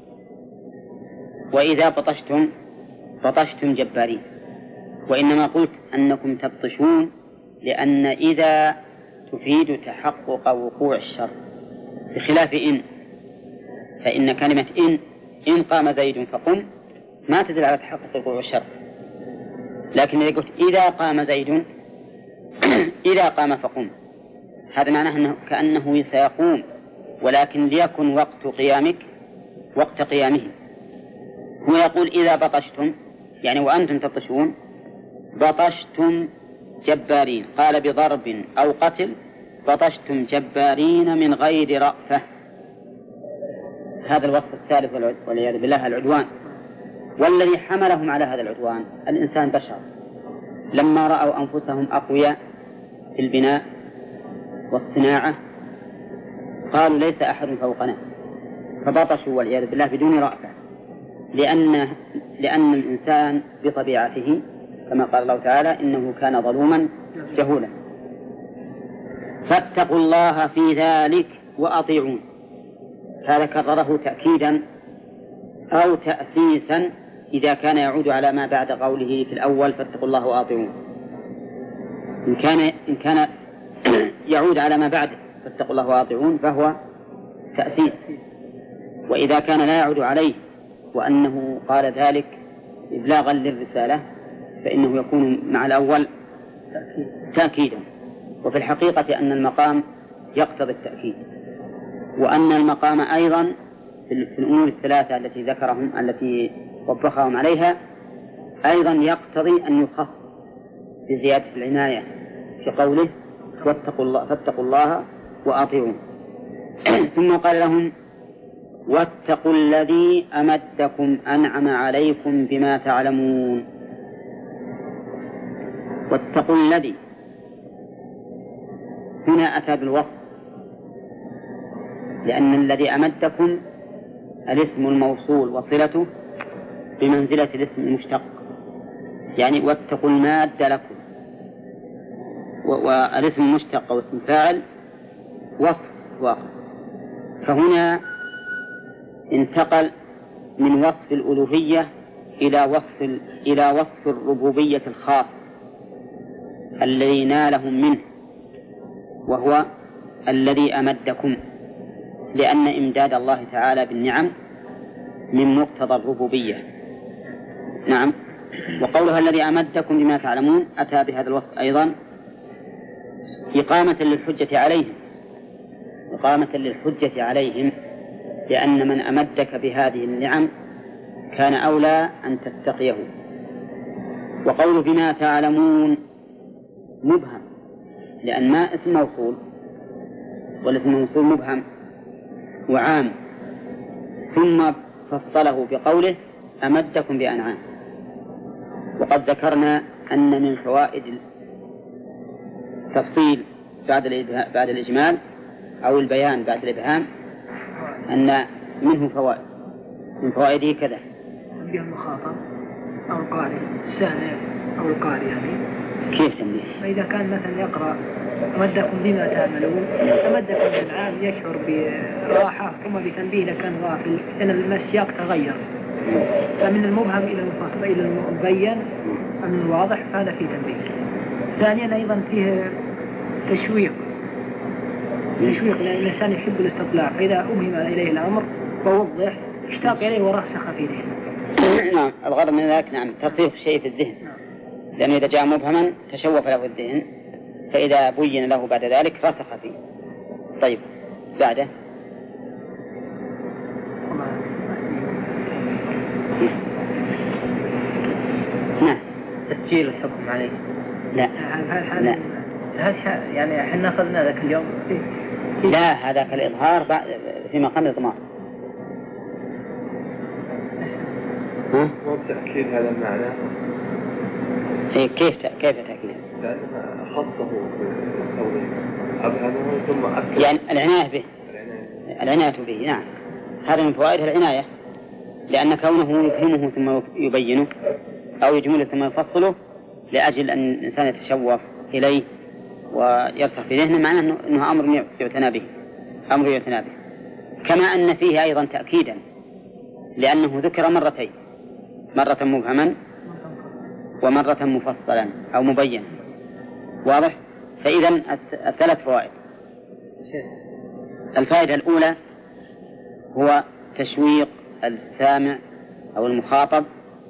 وإذا بطشتم جبارين. وإنما قلت أنكم تبطشون لأن إذا تفيد تحقق وقوع الشر بخلاف فإن كلمة إن قام زيد فقم ما تدل على تحقق وقوع الشر، لكن إذا قلت إذا قام زيد إذا قام فقم هذا معناه كأنه سيقوم، ولكن ليكن وقت قيامه. هو يقول إذا بطشتم يعني وأنتم تبطشون بطشتم جبارين، قال بضرب أو قتل بطشتم جبارين من غير رأفة. هذا الوصف الثالث والعياذ بالله العدوان. والذي حملهم على هذا العدوان الإنسان بشر، لما رأوا أنفسهم أقوياء في البناء والصناعة قالوا ليس أحد فوقنا، فبطشوا والعياذ بالله بدون رأفة، لأن الإنسان بطبيعته كما قال الله تعالى إنه كان ظلوما جهولا. فاتقوا الله في ذلك وأطيعون، هذا كرره تأكيدا أو تأسيسا إذا كان يعود على ما بعد قوله في الأول فاتقوا الله وأطيعون. إن كان يعود على ما بعد فاتقوا الله وأطيعون فهو تأسيس، وإذا كان لا يعود عليه وأنه قال ذلك إبلاغا للرسالة فإنه يكون مع الأول تأكيدا. وفي الحقيقة أن المقام يقتضي التأكيد، وأن المقام أيضا في الأمور الثلاثة التي وبخهم عليها أيضا يقتضي أن يخص بزيادة العناية في قوله فاتقوا الله وأطيعون. ثم قال لهم واتقوا الذي أمدكم أنعم عليكم بما تعلمون. واتقوا الذي هنا أتى بالوصف، لأن الذي أمدكم الاسم الموصول وصلته بمنزلة الاسم المشتق، يعني واتقوا الماد لكم، والاسم المشتق واسم فاعل وصف واقع. فهنا انتقل من وصف الألوهية إلى وصف الربوبية الخاص الذي نالهم منه، وهو الذي أمدكم، لأن إمداد الله تعالى بالنعم من مقتضى الربوبية. نعم. وقولها الذي أمدكم بما تعلمون أتى بهذا الوصف أيضا إقامة للحجة عليهم، لأن من أمدك بهذه النعم كان أولى أن تتقيه. وقول بما تعلمون مبهم، لأن ما اسم موصول، والاسم الموصول مبهم وعام، ثم فصله بقوله أمدكم بأنعام. وقد ذكرنا أن من فوائد التفصيل بعد الإجمال أو البيان بعد الإبهام أن منه فوائد، من فوائده كذا: تنبيه المخاطب أو القارئ، السامع أو القارئ. يعني كيف تنبيه؟ فإذا كان مثلا يقرأ أمدكم بما تعملون، أمدكم بالأنعام يشعر براحة، ثم بتنبيه إذا كان غافل لأن السياق تغير، فمن المبهم إلى المفصل إلى المبين من الواضح، فهذا فيه تنبيه. ثانيا أيضا فيه تشويق، لأن الإنسان يحب الاستطلاع، فإذا أبهم إليه الأمر ووضح اشتاق إليه ورسخ في ذهنه. نعم، الغرض من ذلك نعم تصريف شيء في الذهن، لأنه إذا جاء مبهما تشوف له الذهن، فإذا بين له بعد ذلك رسخ فيه. طيب بعده نعم تسجيل الحكم عليه. لا لا يعني احنا أخذنا ذاك اليوم لا، هذاك الإظهار في مقام الإضمار. مو تأكيد هذا المعنى. كيف تأكيد؟ لأنها خصه بقوله أبهمه ثم أكد، يعني العناية به. نعم، هذا من فوائد العناية، لأن كونه يفهمه ثم يبينه أو يجمله ثم يفصله لأجل أن الإنسان يتشوف إليه ويرسخ في ذهنه، معناه أنه أمر يعتنى به. كما أن فيه أيضا تأكيدا، لأنه ذكر مرتين، مرة مبهما ومرة مفصلا أو مبينا. واضح؟ فإذا الثلاث فوائد. الفائدة الأولى هو تشويق السامع أو المخاطب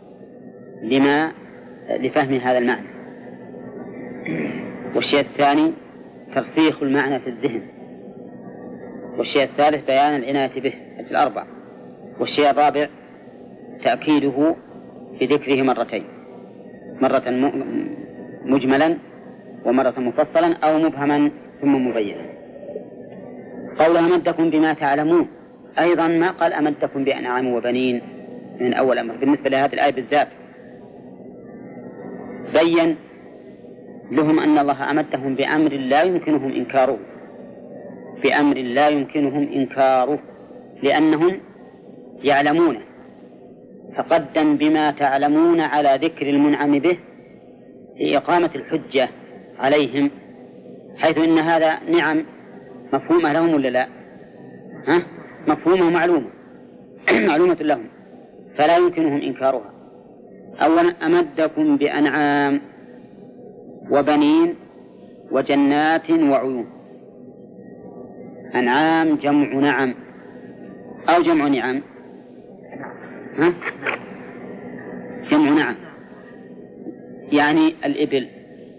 لفهم هذا المعنى. والشيء الثاني ترسيخ المعنى في الذهن. والشيء الثالث بيان العناية به، الأربع. والشيء الرابع تأكيده بذكره مرتين، مرة مجملا ومرة مفصلا أو مبهما ثم مبينا. قول أمدكم بما تعلمون أيضا ما قال أمدكم بأنعام وبنين من أول أمر. بالنسبة لهذه الآية بالذات بين لهم أن الله أمدهم بأمر لا يمكنهم إنكاره، لأنهم يعلمونه، فقدم بما تعلمون على ذكر المنعم به لإقامة الحجة عليهم، حيث إن هذا نعم مفهومة لهم ولا لا؟ مفهومة ومعلومة معلومة لهم، فلا يمكنهم إنكارها. أولا أمدكم بأنعام وبنين وجنات وعيون. أنعام جمع نعم، أو جمع نعم؟ ها؟ جمع نعم، يعني الإبل،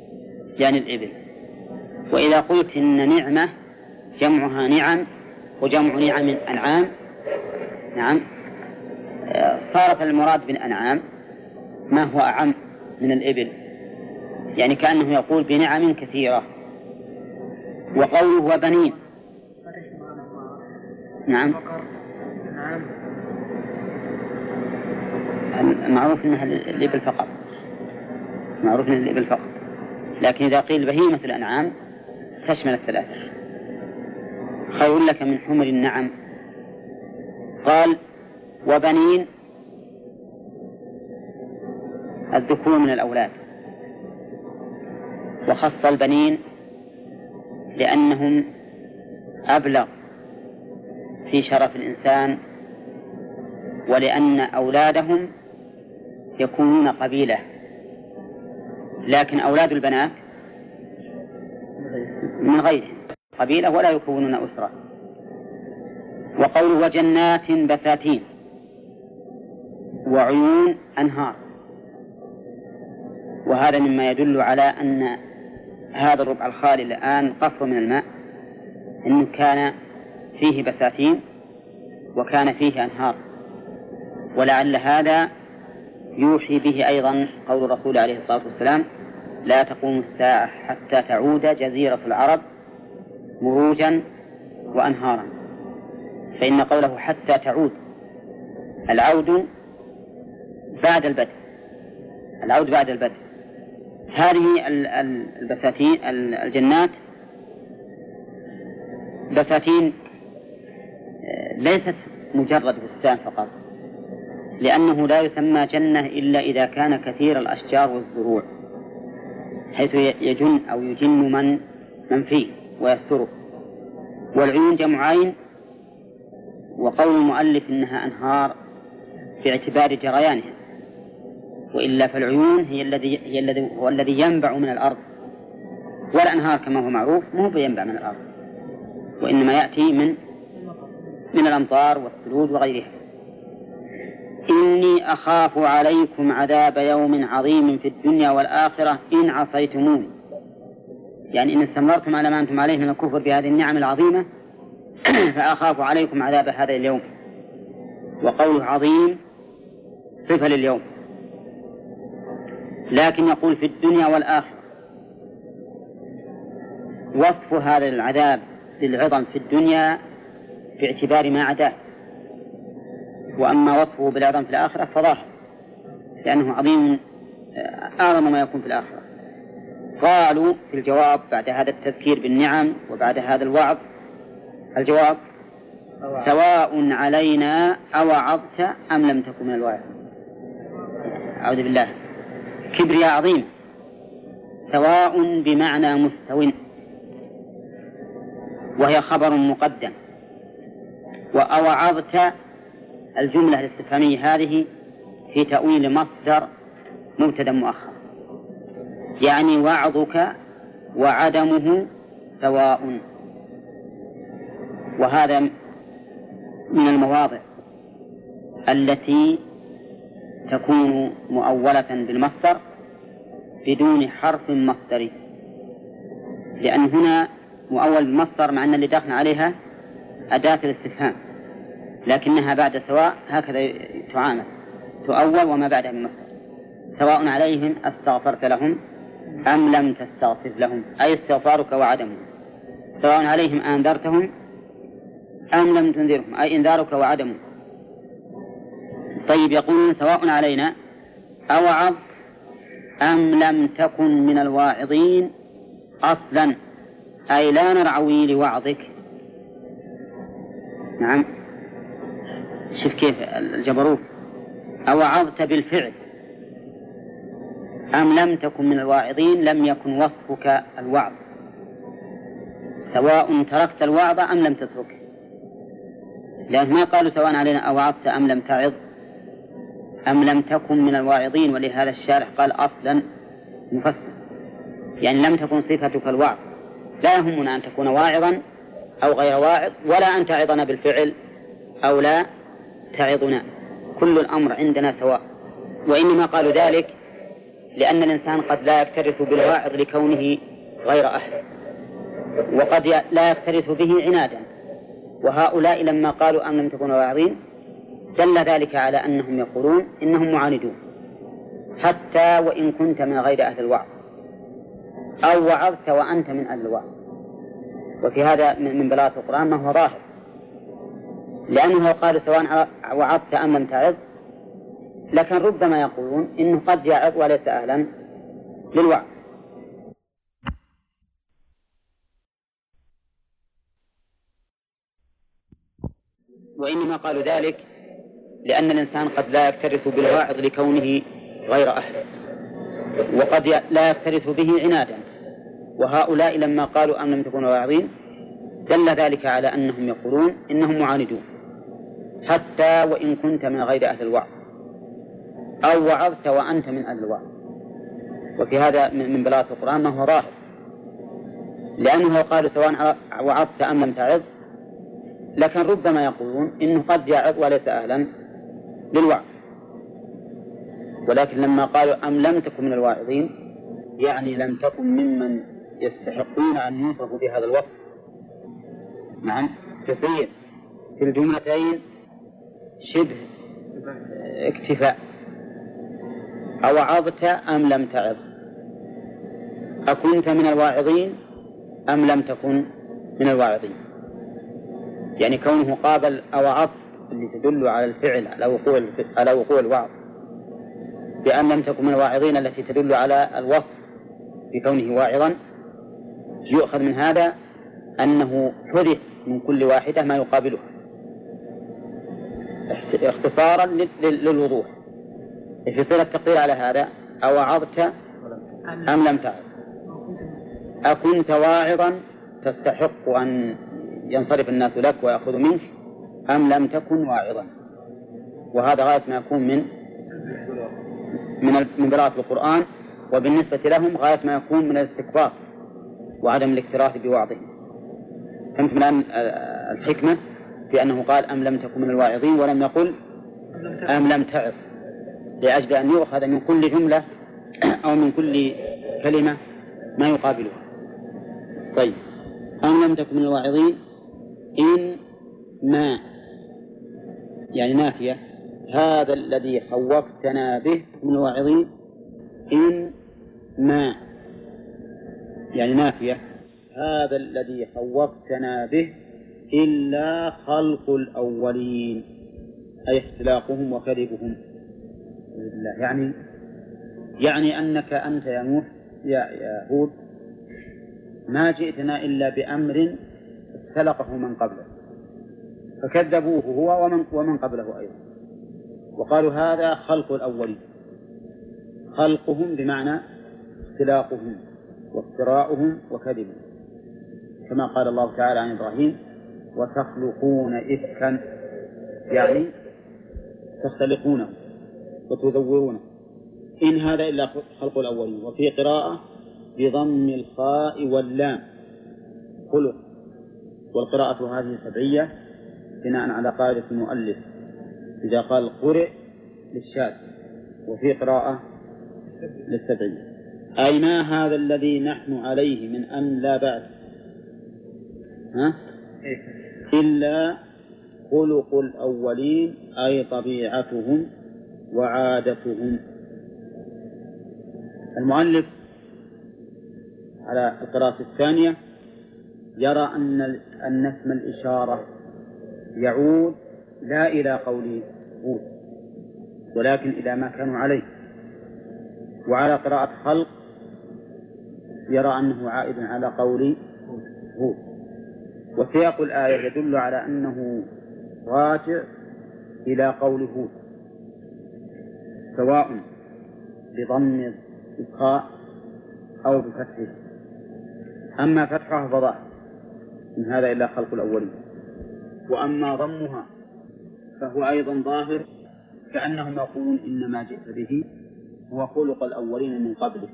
وإذا قلت إن نعمة جمعها نعم وجمع نعم أنعام، نعم، صارت المراد بالأنعام ما هو أعم من الإبل، يعني كأنه يقول بنعم كثيرة. وقوله وبنين، نعم، معروف أنها الإبل فقط، لكن إذا قيل بهيمة الأنعام تشمل الثلاثة. خير لك من حمر النعم. قال وبنين الذكور من الأولاد، وخص البنين لأنهم أبلغ في شرف الإنسان، ولأن أولادهم يكونون قبيلة، لكن أولاد البنات من غيرهم قبيلة ولا يكونون أسرة. وقوله وجنات بساتين وعيون أنهار، وهذا مما يدل على أن هذا الربع الخالي الآن قصر من الماء أنه كان فيه بساتين وكان فيه أنهار، ولعل هذا يوحي به أيضا قول الرسول عليه الصلاة والسلام لا تقوم الساعة حتى تعود جزيرة العرب مروجا وأنهارا، فإن قوله حتى تعود العود بعد البدء. هذه البساتين الجنات بساتين ليست مجرد بستان فقط، لأنه لا يسمى جنة إلا إذا كان كثير الأشجار والزروع حيث يجن أو يجن من فيه ويستره. والعيون جمع عين، وقول المؤلف إنها أنهار باعتبار جريانها، وإلا فالعيون هي الذي ينبع من الأرض، والأنهار كما هو معروف مو بينبع من الأرض، وإنما يأتي من الأمطار والثلوج وغيرها. إني أخاف عليكم عذاب يوم عظيم في الدنيا والآخرة إن عصيتموني، يعني إن استمرتم على ما أنتم عليه من الكفر بهذه النعم العظيمة فأخاف عليكم عذاب هذا اليوم. وقوله عظيم صفة لليوم، لكن يقول في الدنيا والآخرة، وصف هذا العذاب للعظم في الدنيا باعتبار ما عداه، وأما وصفه بالعظم في الآخرة فظاهر، لأنه عظيم أعظم ما يكون في الآخرة. قالوا في الجواب بعد هذا التذكير بالنعم وبعد هذا الوعظ، الجواب سواء علينا أوعظت أم لم تكن من الواعظين. أعوذ بالله، كبرياء عظيم، سواء بمعنى مستو، وهي خبر مقدم، وأوعظت الجملة الاستفهامية هذه في تأويل مصدر مبتدأ مؤخر، يعني وعظك وعدمه سواء. وهذا من المواضع التي تكون مؤولة بالمصدر بدون حرف مصدري، لأن هنا مؤول بالمصدر مع أن اللي داخل عليها أداة الاستفهام، لكنها بعد سواء هكذا تعامل، تؤول وما بعدها من مصدر. سواء عليهم استغفرت لهم أم لم تستغفر لهم، أي استغفارك وعدمه. سواء عليهم أنذرتهم أم لم تنذرهم، أي إنذارك وعدمه. طيب، يقولون سواء علينا أوعظ أم لم تكن من الواعظين أصلا، أي لا نرعوي لوعظك. نعم، شوف كيف الجبروت، أوعظت بالفعل أم لم تكن من الواعظين، لم يكن وصفك الوعظ، سواء تركت الوعظ أم لم تتركه، لأن ما قالوا سواء علينا أوعظت أم لم تعظ أم لم تكن من الواعظين، ولهذا الشارح قال أصلا مفسر، يعني لم تكن صفتك الوعظ، لا يهمنا أن تكون واعظا أو غير واعظ، ولا أن تعظنا بالفعل أو لا تعظنا، كل الأمر عندنا سواء. وإنما قالوا ذلك لأن الإنسان قد لا يكترث بالواعظ لكونه غير أهل، وقد لا يكترث به عنادا. وهؤلاء لما قالوا أم لم تكونوا واعظين دل ذلك على أنهم يقولون إنهم معاندون، حتى وإن كنت من غير أهل الوعظ أو وعظت وأنت من أهل الوعظ. وفي هذا من بلاغة القرآن ما هو ظاهر، لأنه قال سواء وعظت أم لم تعظ، لكن ربما يقولون إنه قد يعظ وليس أهلا للوعظ. وإنما قالوا ذلك لأن الإنسان قد لا يكترث بالواعظ لكونه غير أهل، وقد لا يكترث به عنادا. وهؤلاء لما قالوا أم لم تكونوا واعظين دل ذلك على أنهم يقولون إنهم معاندون، حتى وإن كنت من غير أهل الوعظ أو وعظت وأنت من أهل الوعظ. وفي هذا من بلاغة القرآن ما هو ظاهر، لأنه قال سواء وعظت أم لم تعظ، لكن ربما يقولون إنه قد يعظ وليس أهلا للوعظ. ولكن لما قالوا أم لم تكن من الواعظين يعني لم تكن ممن يستحقون أن يوصفوا بهذا الوصف. نعم، تصير في الجملتين شبه اكتفاء. أوعظت أم لم تعظ، أكنت من الواعظين أم لم تكن من الواعظين. يعني كونه قابل أوعظت اللي تدل على الفعل على وقوع الوعظ، بأن لم تكن من الواعظين التي تدل على الوصف بكونه واعظا، يؤخذ من هذا أنه حدث من كل واحدة ما يقابله اختصارا للوضوح. في صيغة التقدير على هذا أوعظت أم لم تعظ، أكنت واعظا تستحق أن ينصرف الناس لك ويأخذوا منك أم لم تكن واعظا. وهذا غاية ما يكون من قراءة القرآن، وبالنسبة لهم غاية ما يكون من الاستكبار وعدم الاكتراث بوعظهم. فهمت من الحكمة في أنه قال أم لم تكن من الواعظين ولم يقل أم لم تعظ، لأجل أن يؤخذ من كل جملة أو من كل كلمة ما يقابلها. طيب، أم لم تكن من الواعظين إن ما يعني نافية، هذا الذي خوفتنا به من الواعظين إن ما يعني نافية، هذا الذي خوفتنا به إلا خلق الأولين، أي اختلاقهم وكذبهم. يعني أنك أنت يا نوح يا هود ما جئتنا إلا بأمر اختلقه من قبله فكذبوه هو ومن قبله أيضا، وقالوا هذا خلق الأولين. خلقهم بمعنى اختلاقهم وافتراؤهم وكذبهم، كما قال الله تعالى عن إبراهيم وتخلقون إفكا، يعني تختلقونه وتزورونه. إن هذا إلا خلق الأولين. وفي قراءة بضم الخاء واللام خلق، والقراءة هذه سبعية بناء على قاعدة المؤلف إذا قال قرئ للشاذ، وفي قراءة للسبعية. أي ما هذا الذي نحن عليه من أن لا بعث إلا خلق الأولين، أي طبيعتهم وعادتهم. المؤلف على القراءة الثانية يرى أن اسم الإشارة يعود لا إلى قول هود ولكن إلى ما كانوا عليه. وعلى قراءة خلق يرى أنه عائد على قول هود. وسياق الآية يدل على أنه راجع إلى قول هود، سواء بضم الخاء أو بفتحه. أما فتحها فظاهر إن هذا إلا خلق الأولين، وأما ضمها فهو أيضا ظاهر، كأنهم يقولون إنما جئت به هو خلق الأولين من قبله،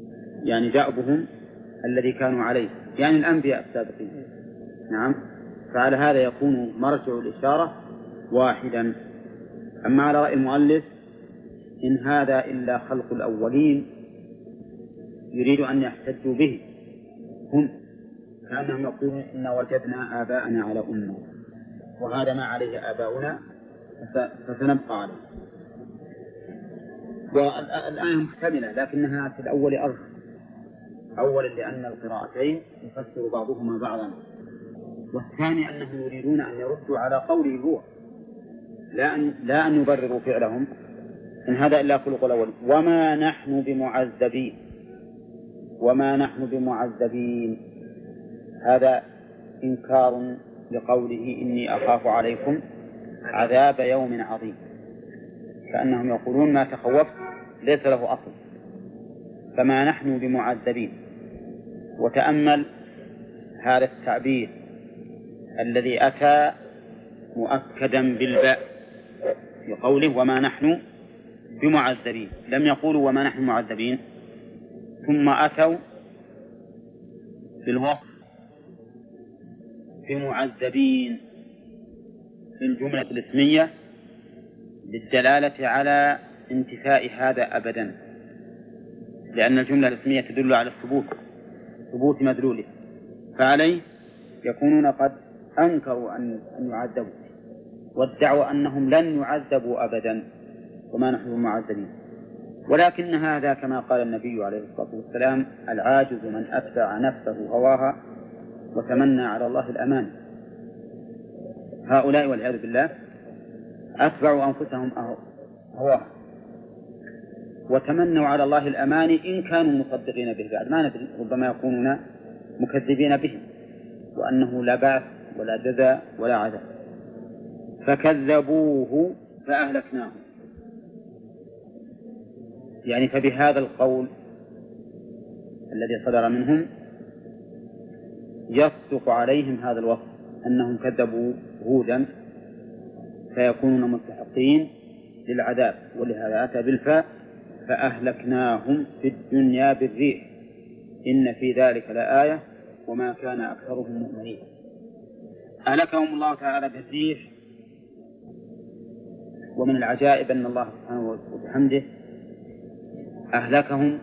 يعني دأبهم الذي كانوا عليه، يعني الأنبياء السابقين. نعم، فعلى هذا يكون مرجع الإشارة واحدا. أما على رأي المؤلف إن هذا إلا خلق الأولين يريد أن يحتجوا به هم، كأنهم يقولون إن وجدنا آباءنا على أمة وهذا ما عليه آباؤنا فسنبقى عليه. والآية محتملة لكنها في الأول أرجح، أولا لأن القراءتين يفسر بعضهما بعضا، والثاني أنهم يريدون أن يردوا على قوله هو لا أن يبرروا فعلهم إن هذا إلا خلق الأول وما نحن بمعذبين. وما نحن بمعذبين هذا إنكار لقوله إني أخاف عليكم عذاب يوم عظيم، كأنهم يقولون ما تخوفت ليس له أصل، فما نحن بمعذبين. وتأمل هذا التعبير الذي أتى مؤكدا بالباء في قوله وما نحن بمعذبين، لم يقولوا وما نحن معذبين ثم أتوا بالوصف بمعذبين في الجملة الاسمية للدلالة على انتفاء هذا أبدا، لأن الجملة الاسمية تدل على ثبوت مدلوله، فعليه يكونون قد أنكروا أن يعذبوا وادعوا أنهم لن يعذبوا أبدا وما نحن معذبين. ولكن هذا كما قال النبي عليه الصلاة والسلام العاجز من أتبع نفسه هواها وتمنى على الله الأمان. هؤلاء والعياذ بالله أتبعوا أنفسهم هواها وتمنوا على الله الأمان إن كانوا مصدقين به، بعد ما ندري ربما يكونون مكذبين به وأنه لا بعث ولا جزاء ولا عذاب. فكذبوه فأهلكناهم، يعني فبهذا القول الذي صدر منهم يصدق عليهم هذا الوصف أنهم كذبوا هودا فيكونون مستحقين للعذاب، ولهذا أتى بالفاء فأهلكناهم في الدنيا بالريح إن في ذلك لآية وما كان أكثرهم مؤمنين. أهلكهم الله تعالى بالريح. ومن العجائب أن الله سبحانه وبحمده أهلكهم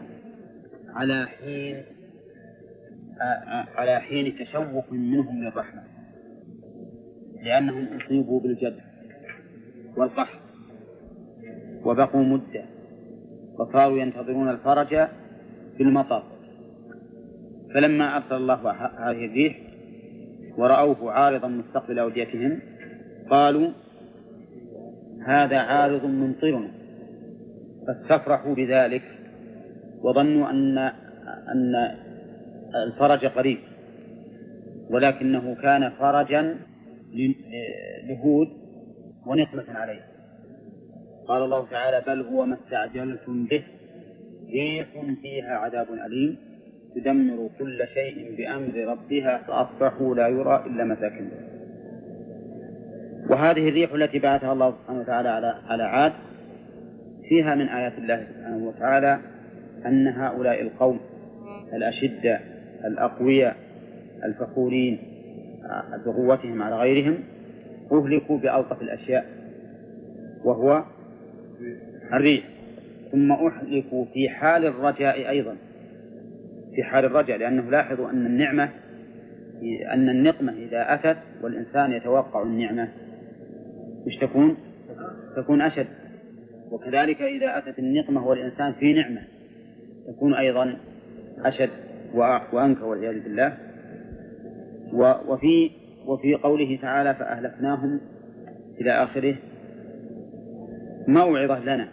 على حين تشوق منهم للرحمة، لأنهم أصيبوا بالجد والقحط وبقوا مدة وصاروا ينتظرون الفرج بالمطر، فلما أرسل الله هذه الريح ورأوه عارضا مستقبل أوديتهم قالوا هذا عارض ممطرنا، فاستفرحوا بذلك وظنوا أن الفرج قريب، ولكنه كان فرجا لهود ونقمة عليه. قال الله تعالى بل هو ما استعجلتم به ريح فيها عذاب أليم تدمر كل شيء بأمر ربها فأصبحوا لا يرى إلا مساكنهم. وهذه الريح التي بعثها الله سبحانه وتعالى على عاد فيها من آيات الله سبحانه وتعالى أن هؤلاء القوم الأشداء الأقوياء الفخورين بقوتهم على غيرهم أهلكوا بألطف الأشياء وهو الريح، ثم أهلكوا في حال الرجاء أيضا، في حال الرجاء، لأنه لاحظوا أن النقمة إذا أتت والإنسان يتوقع النعمة مش تكون أشد، وكذلك إذا أتت النقمة والإنسان في نعمة تكون أيضا أشد وأنكى والعياذ بالله. وفي قوله تعالى فأهلكناهم إلى آخره موعظة لنا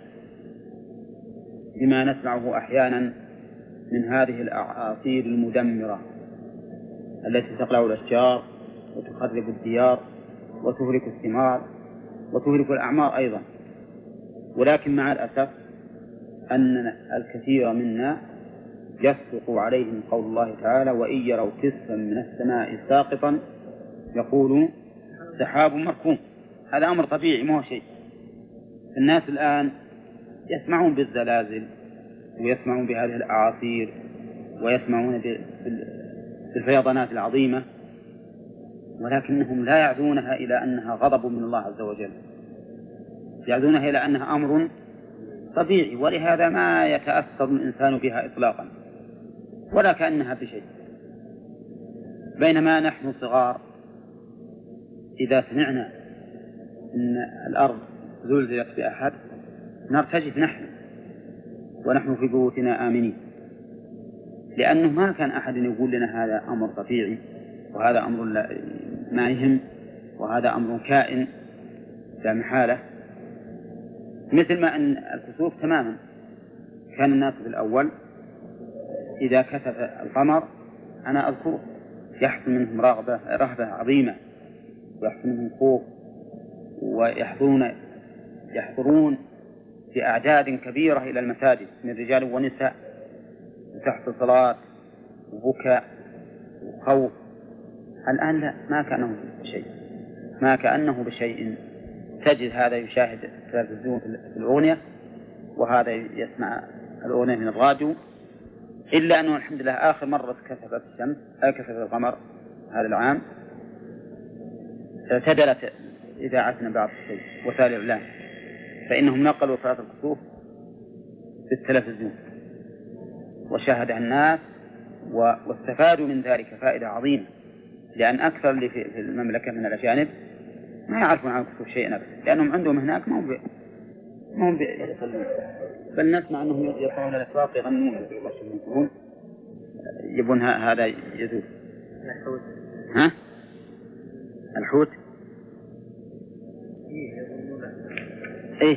بما نسمعه أحيانا من هذه الأعاصير المدمرة التي تقلع الأشجار وتخرب الديار وتهلك الثمار وتهلك الأعمار أيضا. ولكن مع الأسف أن الكثير منا يصدق عليهم قول الله تعالى وإن يروا كسفا من السماء ساقطا يقولوا سحاب مركوم. هذا أمر طبيعي ما هو شيء. الناس الآن يسمعون بالزلازل ويسمعون بهذه الأعاصير ويسمعون بالفيضانات العظيمة ولكنهم لا يعدونها إلى أنها غضب من الله عز وجل، يعدونها إلى أنها أمر طبيعي، ولهذا ما يتأثر الإنسان بها إطلاقا ولا كأنها بشيء. بينما نحن صغار إذا سمعنا أن الأرض زلزلت بأحد نرتجف نحن ونحن في بيوتنا آمنين، لأنه ما كان أحد يقول لنا هذا أمر طبيعي وهذا أمر ما يهم وهذا أمر كائن لا محالة. مثل ما أن الكسوف تماما كان الناس في الأول إذا كسف القمر أنا أذكر يحصل منهم رهبة عظيمة ويحصل منهم خوف ويحضرون بأعداد كبيرة إلى المساجد من رجال ونساء وتحصل صلاة وبكاء وخوف. الآن لا، ما كأنه بشيء، ما كأنه بشيء. تجد هذا يشاهد التلفزيون في الأغنية وهذا يسمع الأغنية من الراديو، إلا أنه الحمد لله آخر مرة كسفت الشمس كسفت القمر هذا العام اعتدلت إذاعتنا بعض الشيء وسائل الإعلام، فإنهم نقلوا صلاة الكسوف في التلفزيون وشاهدها الناس واستفادوا من ذلك فائدة عظيمة، لأن أكثر اللي في المملكة من الأجانب ما يعرفون عن الكسوف شيئا أبدا، لأنهم عندهم هناك ما هم بيصلون، بل نسمع أنهم يطلعون الأسواق يغنون يبون هذا يزول. ها؟ الحوت؟ إيه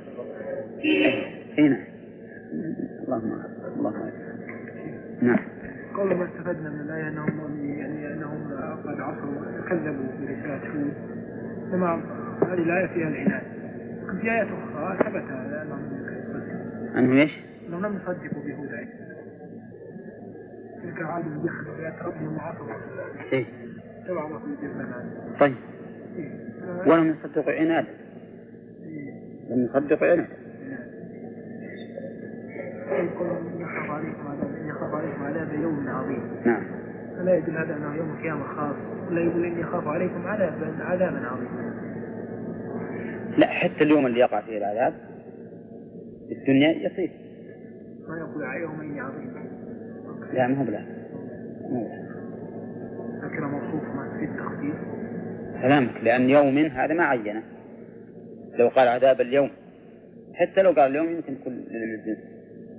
نعم. اللهم نعم. قول ما استفدنا من الآية أنهم قد عصوا كذبوا برسالة هود. تمام، هذه الآية فيها العناد. في آيات أخرى ثبت أنه إيش؟ أنهم لم يصدقوا بهود أيضا. تلك عاد الجحر آيات ربهم وعصوا. إيه. تبع الله الجبنان. طيب. ولم يصدقوا عناد. لم يصدقوا عناد. يخاف عليكم عذاب يوم عظيم. نعم. فلا يدل هذا أنه يوم القيامة خاص، ولا يقول إني أخاف عليكم عذابا عظيما. لا، حتى اليوم اللي يقع فيه العذاب في الدنيا يصير. ما يقول عليهم إني عظيم. لا، ما هو بلا. لكن موصوف ما في التخفيف. سلامك، لأن يوم هذا ما عينه. لو قال عذاب اليوم، حتى لو قال اليوم يمكن كل الجنس.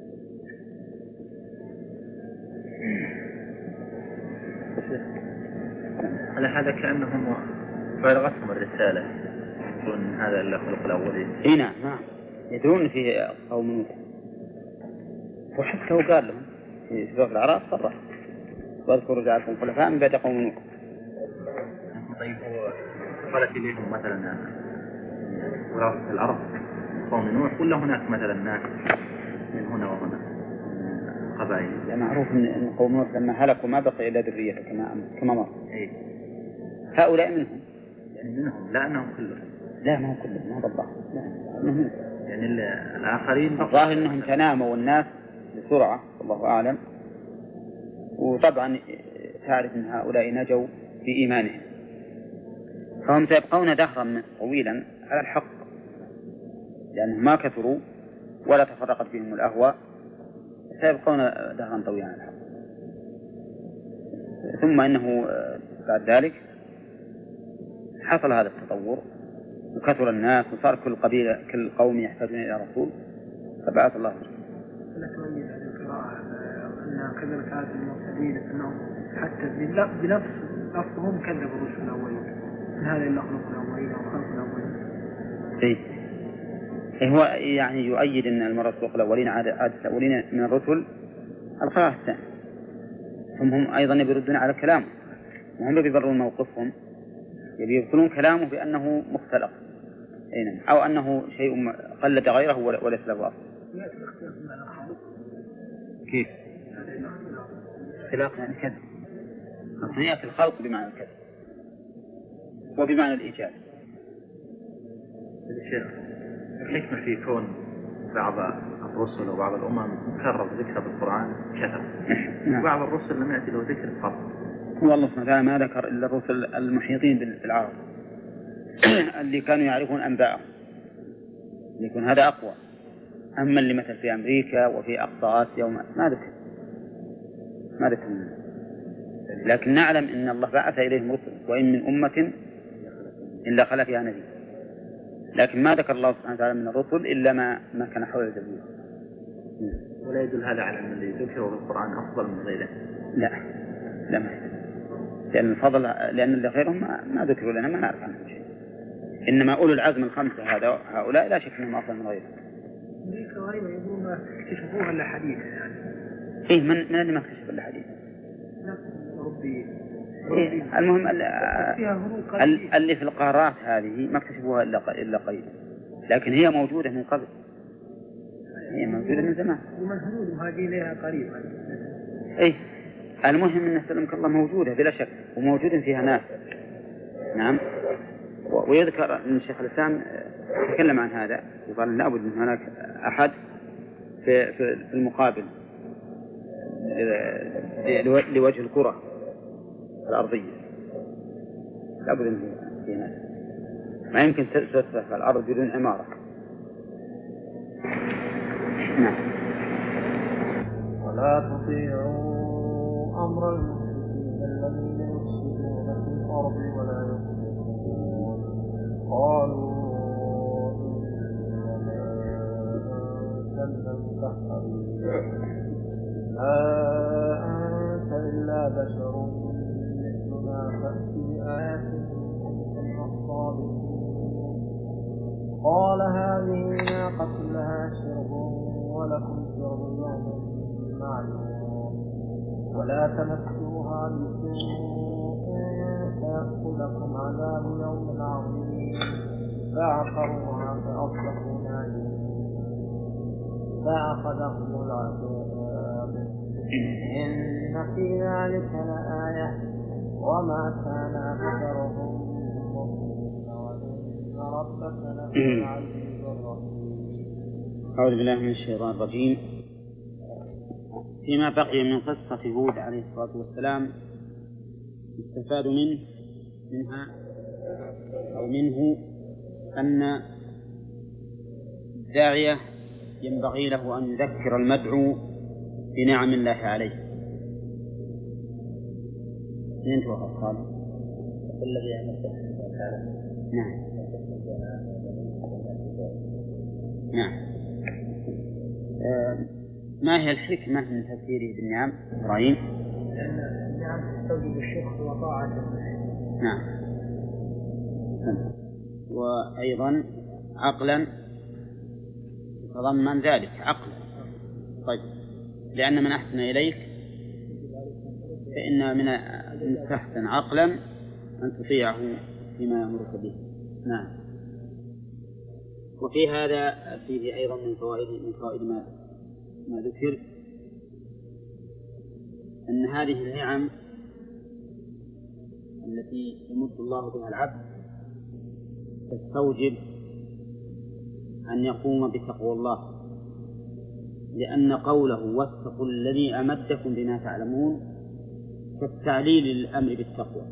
على هذا كأنهم بلغتهم الرسالة يقولون هذا إلا خلق الأولين. نعم يدرون في قوم نوح، وحتى هو قال لهم في سورة الأعراف صرح واذكروا جعلكم خلفاء من بعد قوم نوح. طيب قالت إليهم مثلا وراثة الأرض قوم نوح ولا هناك مثلا ناس من هنا وهنا قبائل؟ لا، معروف أن قوم نوح لما هلكوا ما بقي إلا ذرية كما مر. إيه. هؤلاء منهم، يعني منهم، لا أنهم كلهم. لا، ما هم كلهم، ما بالله، لا يعني الآخرين الظاهر أنهم تناموا الناس بسرعة والله أعلم. وطبعا تعرف أن هؤلاء نجوا في إيمانهم، فهم سيبقون دهرا طويلا على الحق، لأنهم ما كثروا ولا تفرقت فيهم الأهواء، سيبقون دهرا طويلا على الحق. ثم إنه بعد ذلك حصل هذا التطور وكثر الناس وصار كل قوم يحتاجون إلى رسول، فبعث الله رسول. لا تؤيد هذه القراءة أن كذبت هذه المرسلين أنهم حتى بنفس لفظهم كذبوا الرسل الأولين، إن هذا إلا خلق الأولين وخلق الأولين. إيه هو يعني يؤيد أن المرسل الأولين عادة الأولين من الرسل القراءة الثانية، هم أيضا يردون على كلامه، وهم يبررون موقفهم، يبطلون كلامه بأنه مختلق أو أنه شيء قلد غيره وليس له أصل. كيف؟ اختلاف يعني كذب، أصلية الخلق بمعنى الكذب وبمعنى الإيجاد. الشيخ الحكمة في كون بعض الرسل وبعض الأمم مكرر ذكر بالقرآن كثر، وبعض الرسل لم يأتي له ذكر قط، هو الله سبحانه وتعالى ما ذكر إلا الرسل المحيطين بالعرب اللي كانوا يعرفون أنباءهم، يكون هذا أقوى. أما اللي مثل في أمريكا وفي أقصى آسيا ما ذكر منه. لكن نعلم أن الله بعث إليهم رسل، وإن من أمة إلا خلا فيها نبي، لكن ما ذكر الله سبحانه وتعالى من الرسل إلا ما كان حول الجزيرة. ولا يدل هذا على أن الذي ذكره في القرآن أفضل من غيره؟ لا ما لأن الفضل، لأن اللي غيرهم ما ذكروا لنا، ما نعرف عنهم شيء. إنما أولو العزم الخمسة هؤلاء لا شك أنهم أفضل من غيرهم. أمريكا غريبة يقولون ما اكتشفوها إلا حديثا يعني. إيه من اللي ما اكتشف إلا حديثا؟ ربي. إيه المهم اللي في القارات هذه ما اكتشفوها إلا قليل، لكن هي موجودة من قبل، هي موجودة من زمان. ومن حدود مهاجرين لها قريب. إيه المهم أن سلمك الله موجودة بلا شك، وموجود فيها ناس. نعم. ويذكر أن الشيخ الإسلام تكلم عن هذا وقال لابد من هناك أحد في المقابل لوجه الكرة الأرضية، لابد من في ناس، ما يمكن تسرح الأرض بدون عمارة. نعم. ولا تطيعوا أمر المشركين الذين يفسدون في الأرض ولا يصلحون. قالوا إنما أنت المسحرين ما أنت إلا بشر مثلنا فأتي بآيات إن الصادقين. قال هذه ناقة لها شرب ولكم شرب يوم معلوم ولا تمسوها بسوء فيأخذكم عذاب يوم عظيم. فعقروها فأصبحوا نادمين فأخذهم العذاب. إن في ذلك لآية وما كان أكثرهم مؤمنين وإن ربك لهو العزيز الرحيم. أعوذ بالله من الشيطان الرجيم. فيما بقي من قصة هود عليه الصلاة والسلام يستفاد منه أن الداعية ينبغي له أن يذكر المدعو بنعم الله عليه. انتهى الصالح الذي نعم. ما هي الحكمة من تفسيره بالنعم إبراهيم؟ النعم تستوجب الشكر وطاعة الله. نعم. وأيضا عقلا يتضمن ذلك عقلا. طيب لأن من أحسن إليك فإن من المستحسن عقلا أن تطيعه فيما يأمرك به. نعم. وفي هذا فيه أيضا من فوائد ما ذكر أن هذه النعم التي يمد الله بها العبد تستوجب أن يقوم بتقوى الله، لأن قوله واتقوا الذي أمدكم بما تعلمون كالتعليل للأمر بالتقوى،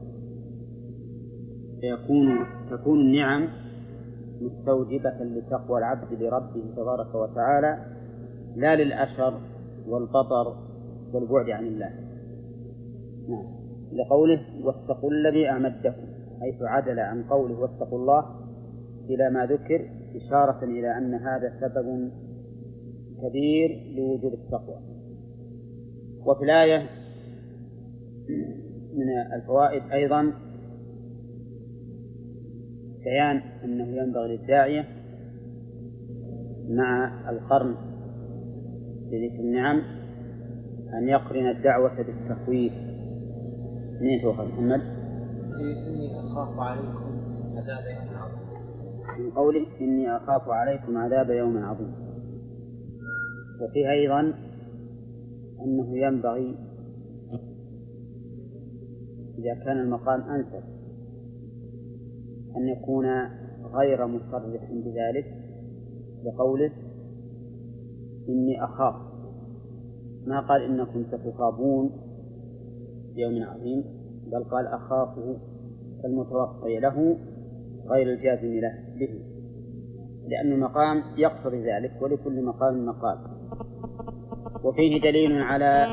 تكون النعم مستوجبة لتقوى العبد لربه تبارك وتعالى، لا للأشر والبطر والبعد عن الله. نعم. لقوله واتقوا الذي أمدكم، حيث عدل عن قوله واتقوا الله إلى ما ذكر إشارة إلى أن هذا سبب كبير لوجود التقوى. وفي الآية من الفوائد أيضا بيان أنه ينبغي للداعية مع القرن بذكر النعم أن يقرن الدعوة بالتخويف. من توقع محمد؟ إني أخاف عليكم عذاب يوم عظيم. من قوله إني أخاف عليكم عذاب يوم عظيم. وفيها أيضا أنه ينبغي إذا كان المقام أنسب أن يكون غير مصرح بذلك، لقوله إني أخاف، ما قال إنكم ستصابون يوم عظيم، بل قال أخافه المتوقع له غير الجازم له به، لأن المقام يقتضي ذلك، ولكل مقام مقال. وفيه دليل على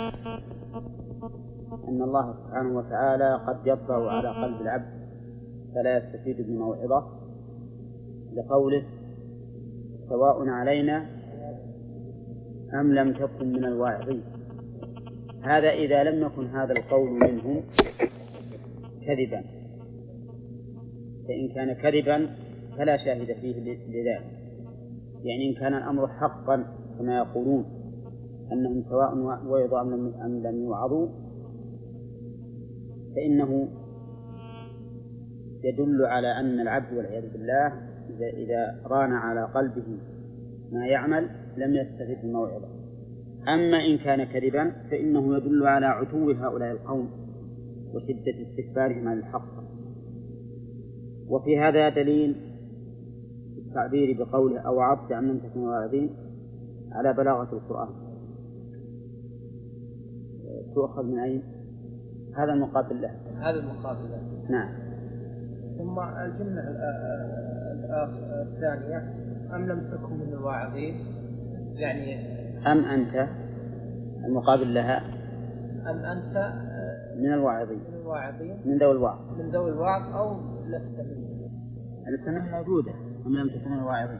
أن الله سبحانه وتعالى قد يطبع على قلب العبد فلا يستفيد بموعظة، لقوله سواء علينا أم لم تكن من الواعظين. هذا إذا لم يكن هذا القول منهم كذبا، فإن كان كذبا فلا شاهد فيه لذلك. يعني إن كان الأمر حقا كما يقولون أنهم سواء وعظوا أم لم يوعظوا، فإنه يدل على أن العبد والعياذ بالله إذا ران على قلبه ما يعمل لم يستفد الموعظة. أما إن كان كذبا فإنه يدل على عتو هؤلاء القوم وشدة استكبارهم عن الحق. وفي هذا دليل التعبير بقوله أوعظت أم لم تكن واعظين على بلاغة القرآن. تؤخذ من أين؟ هذا المقابل له. هذا المقابل له. نعم. ثم الجملة الثانية أم لم تكن من الواعظين، يعني أم أنت المقابل لها أم أنت من الواعظين، من ذوي الوعظ، من ذوي الوعظ أو لست منه. لست منه موجودة أم لم تكن من الواعظين.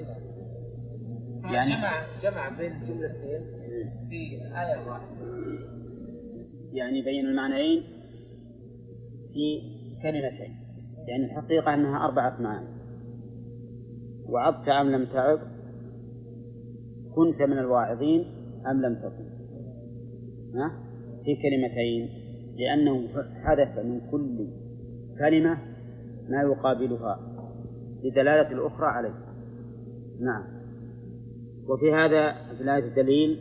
يعني جمع بين الجملتين في آية واحدة، يعني بين المعنيين في كلمتين. يعني الحقيقة أنها 4 معاني. وعظت أم لم تعظ، كنت من الواعظين أم لم تكن، في كلمتين، لأنه حدث من كل كلمة ما يقابلها لدلالة الأخرى عليه. نعم. وفي هذا في الآية دليل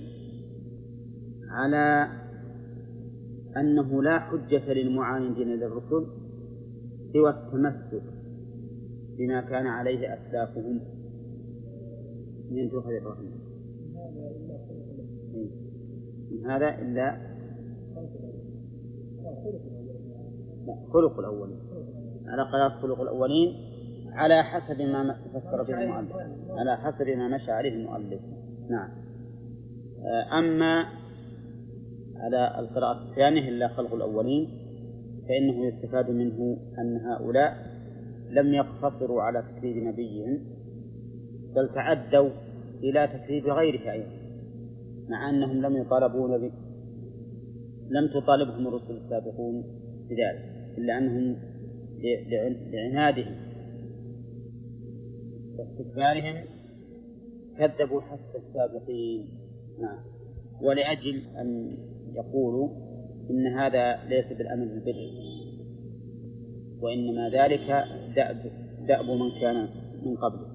على أنه لا حجة للمعاندين للرسل سوى التمسك بما كان عليه أسلافهم من جهد الرحمة. من هذا إلا خلق الأولين، على قياس خلق الأولين، على حسب ما فسر به المؤلف، على حسب ما مشى عليه المؤلف. نعم. أما على القراءة الثانية إلا خلق الأولين فإنه يستفاد منه أن هؤلاء لم يقتصروا على تكذيب نبيهم، بل تعدوا إلى تكذيب غيره أيضا، مع أنهم لم تطالبهم الرسل السابقون بذلك، إلا أنهم لعنادهم واستكبارهم كذبوا حتى السابقين. نعم. ولأجل أن يقولوا إن هذا ليس بالأمر بالبر، وإنما ذلك دأب من كان من قبله.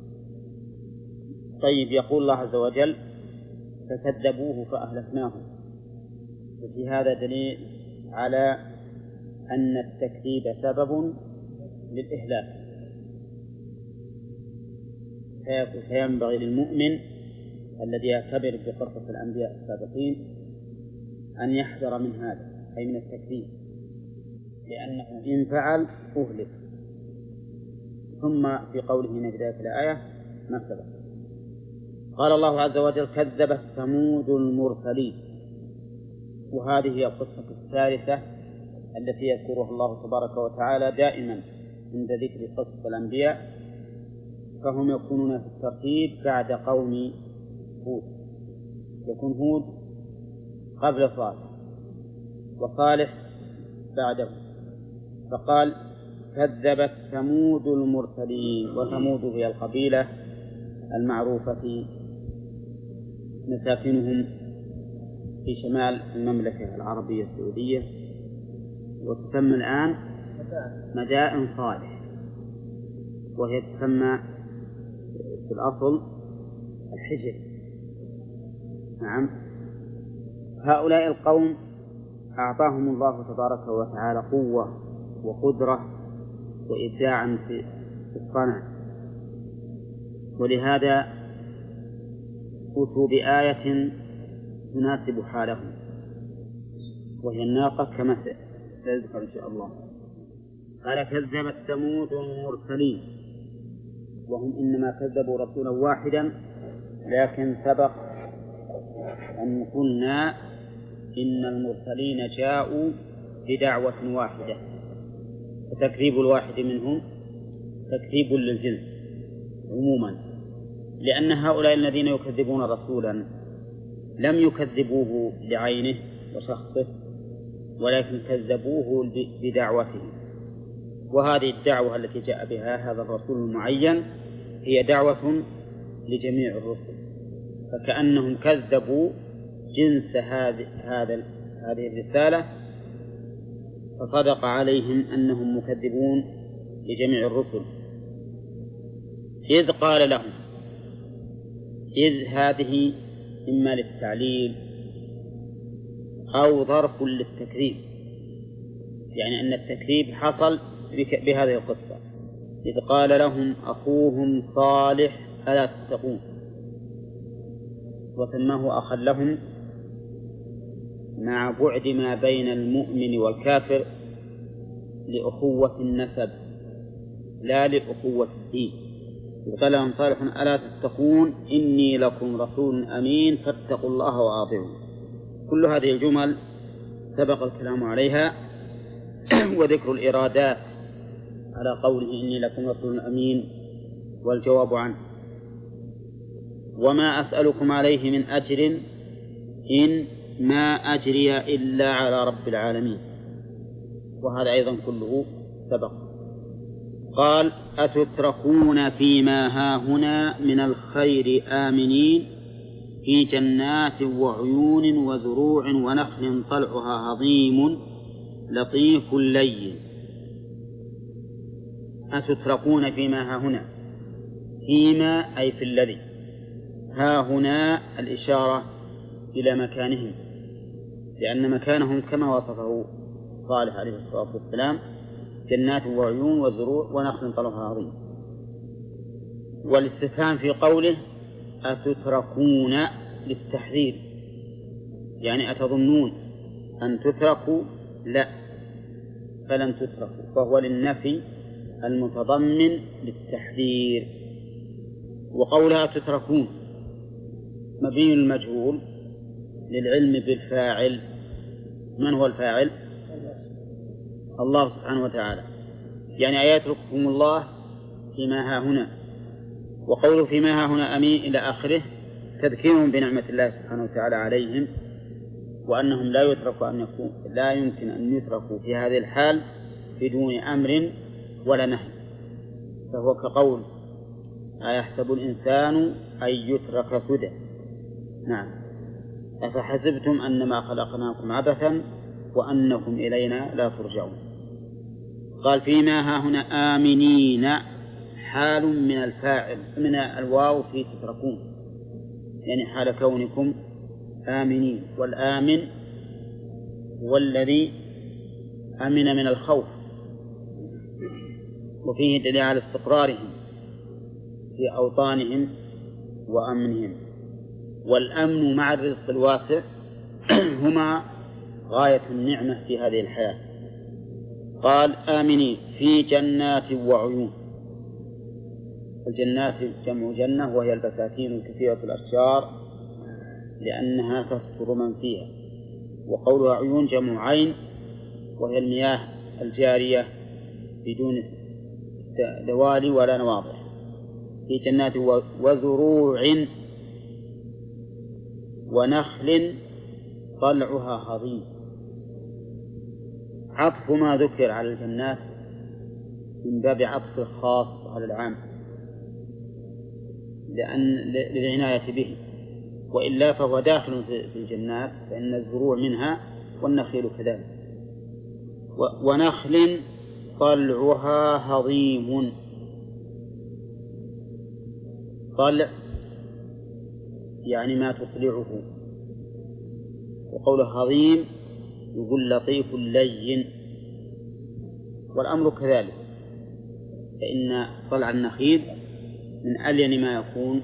طيب، يقول الله عز وجل فكذبوه فأهلكناهم. وفي هذا دليل على أن التكذيب سبب للإهلاك، فينبغي للمؤمن الذي يعتبر بقصص الأنبياء السابقين أن يحذر من هذا، أي من التكذيب، لأنه إن فعل أهلك. ثم في قوله من بداية الآية ما سبق، قال الله عز وجل كذبت ثمود المرسلين. وهذه هي القصة الثالثة التي يذكرها الله تبارك وتعالى دائما عند ذكر قصص الأنبياء، فهم يكونون في الترتيب بعد قوم هود. يكون هود قبل صالح وصالح بعده، فقال كذبت ثمود المرسلين. وثمود هي القبيلة المعروفة مساكنهم في شمال المملكة العربية السعودية، وتسمى الآن مدائن صالح، وهي تسمى في الأصل الحجر. نعم. هؤلاء القوم أعطاهم الله تبارك وتعالى قوة وقدرة وإبداعا في الصنع، ولهذا أتوا بآية تناسب حالهم، وهي الناقة سيذكر إن شاء الله. قال كذبت ثمود المرسلين، وهم إنما كذبوا رسولا واحدا، لكن سبق أن قلنا إن المرسلين جاءوا بدعوة واحدة، فتكذيب الواحد منهم تكذيب للجنس عموما، لأن هؤلاء الذين يكذبون رسولا لم يكذبوه لعينه وشخصه، ولكن كذبوه بدعوته، وهذه الدعوة التي جاء بها هذا الرسول المعين هي دعوة لجميع الرسل، فكأنهم كذبوا جنس هذه الرسالة، فصدق عليهم أنهم مكذبون لجميع الرسل. إذ قال لهم، إذ هذه إما للتعليل أو ظرف للتكذيب، يعني أن التكذيب حصل بهذه القصة. إذ قال لهم أخوهم صالح ألا تتقون، وسماه أخا لهم مع بعد ما بين المؤمن والكافر لأخوة النسب لا لأخوة الدين. إذ قال لهم صالح ألا تتقون إني لكم رسول أمين فاتقوا الله وأطيعون. كل هذه الجمل سبق الكلام عليها وذكر الإرادات على قوله إني لكم رسول أمين والجواب عنه. وما أسألكم عليه من أجر إن ما أجري إلا على رب العالمين، وهذا أيضا كله سبق. قال أتتركون فيما هاهنا من الخير آمنين في جنات وعيون وزروع ونخل طلعها هضيم لطيف لين. أتتركون فيما هاهنا، فيما أي في الذي، هاهنا الإشارة إلى مكانهم، لأن مكانهم كما وصفه صالح عليه الصلاة والسلام جنات وعيون وزروع ونخل طلعها هضيم. والاستفهام في قوله أتتركون للتحذير، يعني أتظنون أن تتركوا؟ لا، فلن تتركوا، فهو للنفي المتضمن للتحذير. وقولها تتركون مبني المجهول للعلم بالفاعل. من هو الفاعل؟ الله سبحانه وتعالى، يعني أيترككم الله فيما ها هنا. وقوله فيما ها هنا أمين إلى آخره تذكيرهم بنعمة الله سبحانه وتعالى عليهم، وأنهم لا يمكن أن يتركوا في هذه الحال بدون أمر ولا نهي. فهو كقول أيحسب الإنسان أن يترك سدى. نعم، أفحسبتم أنما خلقناكم عبثا وأنكم إلينا لا ترجعون. قال فيما ها هنا آمنين حال من الفاعل من الواو في تتركون، يعني حال كونكم آمنين، والآمن هو الذي أمن من الخوف، وفيه دليل على استقرارهم في أوطانهم وأمنهم. والأمن مع الرزق الواسع هما غاية النعمة في هذه الحياة. قال آمنين في جنات وعيون. الجنات جمع جنة، وهي البساتين الكثيرة الأشجار لأنها تستر من فيها. وقولها عيون جمع عين، وهي المياه الجارية بدون دوالي ولا نواضح. في جنات وزروع ونخل طلعها هضيم. عطف ما ذكر على الجنات من باب عطف الخاص على العام للعناية به، وإلا فهو داخل في الجنات، فإن الزروع منها والنخيل كذلك. ونخل طلعها هضيم. طلع يعني ما تطلعه، وقوله هضيم يقول لطيف لين، والأمر كذلك، فإن طلع النخيل من ألين ما يكون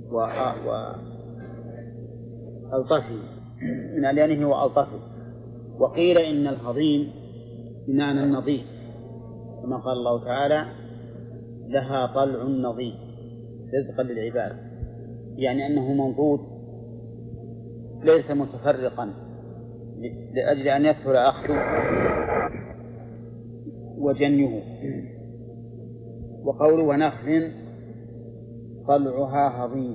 وألطفه، من ألينه وألطفه، وقيل إن الهضيم بمعنى النظيف، كما قال الله تعالى لها طلع نظيف رزقا للعباد، يعني أنه منضود ليس متفرقا لأجل أن يسهل أخذه وجنيه. وقوله ونخل طلعها هضيم،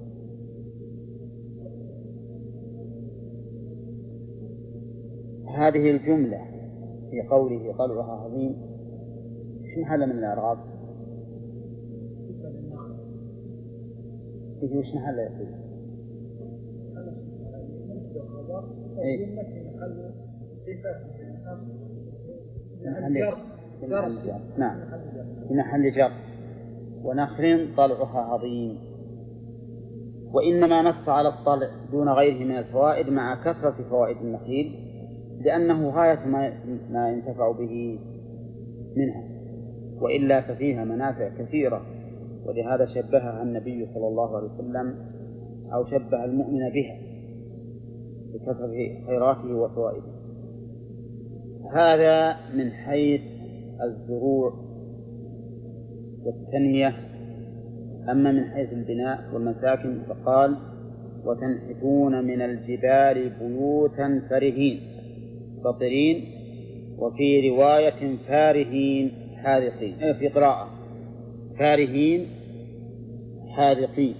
هذه الجملة في قوله طلعها هضيم شو محل من الإعراب؟ وش محل يا سيدي؟ نعم في محل جر. ونخل طلعها هضيم. وإنما نص على الطلع دون غيره من الفوائد مع كثرة فوائد النخيل لأنه غاية ما ينتفع به منها، وإلا ففيها منافع كثيرة، ولهذا شبهها النبي صلى الله عليه وسلم أو شبه المؤمن بها بكثرة خيراته وفوائده. هذا من حيث الزروع والتنمية. أما من حيث البناء والمساكن فقال وتنحتون من الجبال بيوتا فرهين بطرين، وفي رواية فارهين حاذقين، في قراءة فارهين حاذقين.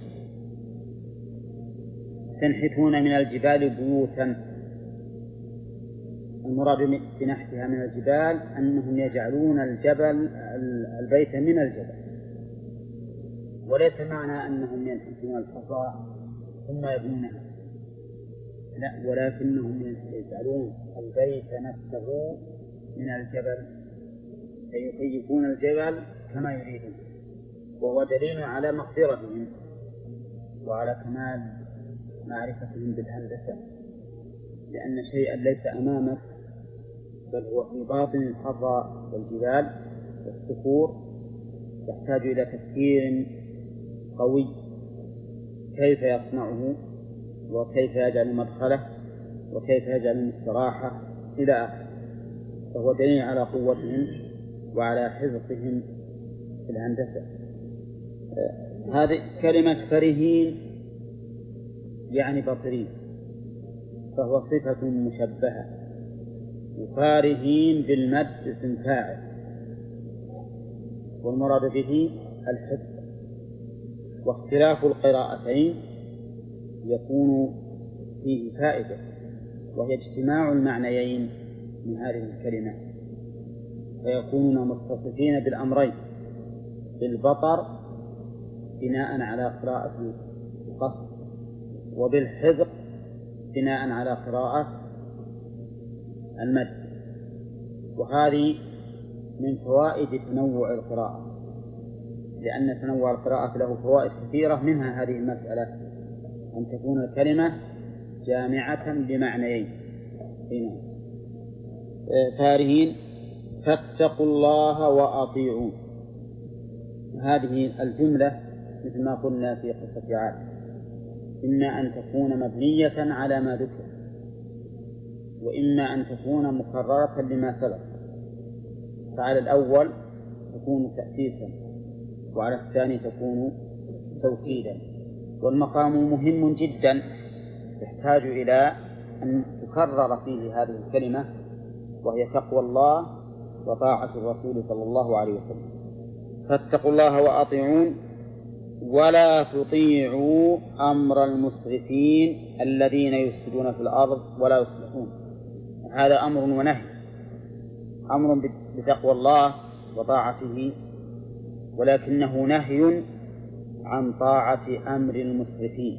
تنحتون من الجبال بيوتا، المراد بنحتها من الجبال أنهم يجعلون البيت من الجبل، وليس معنى أنهم ينحتون الحصى ثم يبنونها، لا، ولكنهم يجعلون البيت نفسه من الجبل، أي يكيفون الجبل كما يريدون، وهو دليل على مقدرتهم وعلى كمال معرفتهم بالهندسة، لأن شيئا ليس أمامك بل هو في باطن الحصى والجبال والصخور يحتاج إلى تفكير قوي كيف يصنعه وكيف يجعل مدخله وكيف يجعل المستراحة إلى آخره، فهو دليل على قوتهم وعلى حذقهم في الهندسة. هذه كلمة فرهين يعني بطرين، فهو صفة مشبهة، وفارهين بالمد اسم فاعل، والمراد به الحفظ. واختلاف القراءتين يكون فيه فائدة، وهي اجتماع المعنيين من هذه الكلمة، فيكونون متصفين بالأمرين، بالبطر بناء على قراءة القصر، وبالحذق بناء على قراءة المد. وهذه من فوائد تنوع القراءة، لأن تنوع القراءة له فوائد كثيرة، منها هذه المسألة أن تكون الكلمة جامعة لمعنيين. فارهين فاتقوا الله وأطيعون. هذه الجملة مثل ما قلنا في قصة عاد، إما أن تكون مبنية على ما ذكر، وإما أن تكون مكررة لما سبق، فعلى الأول تكون تأسيسا وعلى الثاني تكون توكيدا. والمقام مهم جدا يحتاج إلى أن تكرر فيه هذه الكلمة، وهي تقوى الله وطاعة الرسول صلى الله عليه وسلم. فاتقوا الله وأطيعون ولا تطيعوا أمر المسرفين الذين يفسدون في الأرض ولا يصلحون. هذا أمر ونهي، أمر بتقوى الله وطاعته، ولكنه نهي عن طاعة أمر المسرفين.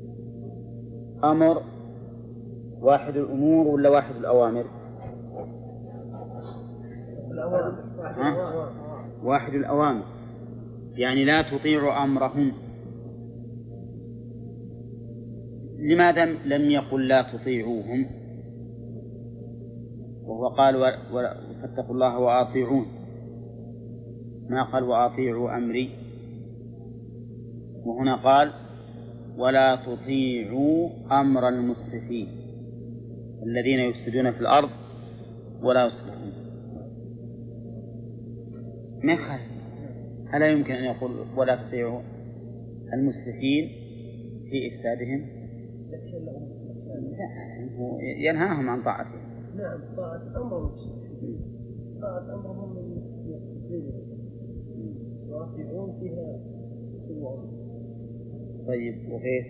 أمر واحد الأمور ولا واحد الأوامر؟ واحد الأوامر، يعني لا تطيعوا أمرهم. لماذا لم يقل لا تطيعوهم وهو قال فاتقوا الله وأطيعون، ما قال وأطيعوا أمري؟ وهنا قال ولا تطيعوا أمر المسرفين. الذين يفسدون في الأرض ولا يصلحون. ما يخالف، ألا يمكن أن يقول ولا تطيعوا المسرفين في إفسادهم؟ لا، هو ينهاهم عن طاعتهم. نعم، طاعة أمرهم، طاعة أمرهم من يفسدون ويطيعون فيها سوء. طيب، وغير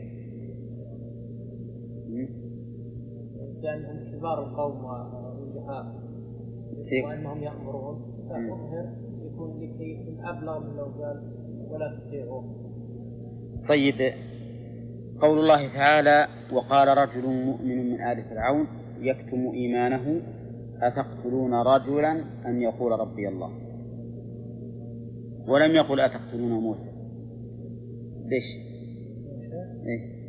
كأنهم كبار القوم والجهال وأنهم يأمرون، فأظهر يكون لكي يكون أبلغ من لو قال ولا تطيعوه. طيب، قول الله تعالى: وقال رجل مؤمن من آل فرعون يكتم إيمانه أتقتلون رجلا أن يقول ربي الله، ولم يقل أتقتلون موسى. ليش؟ إيه؟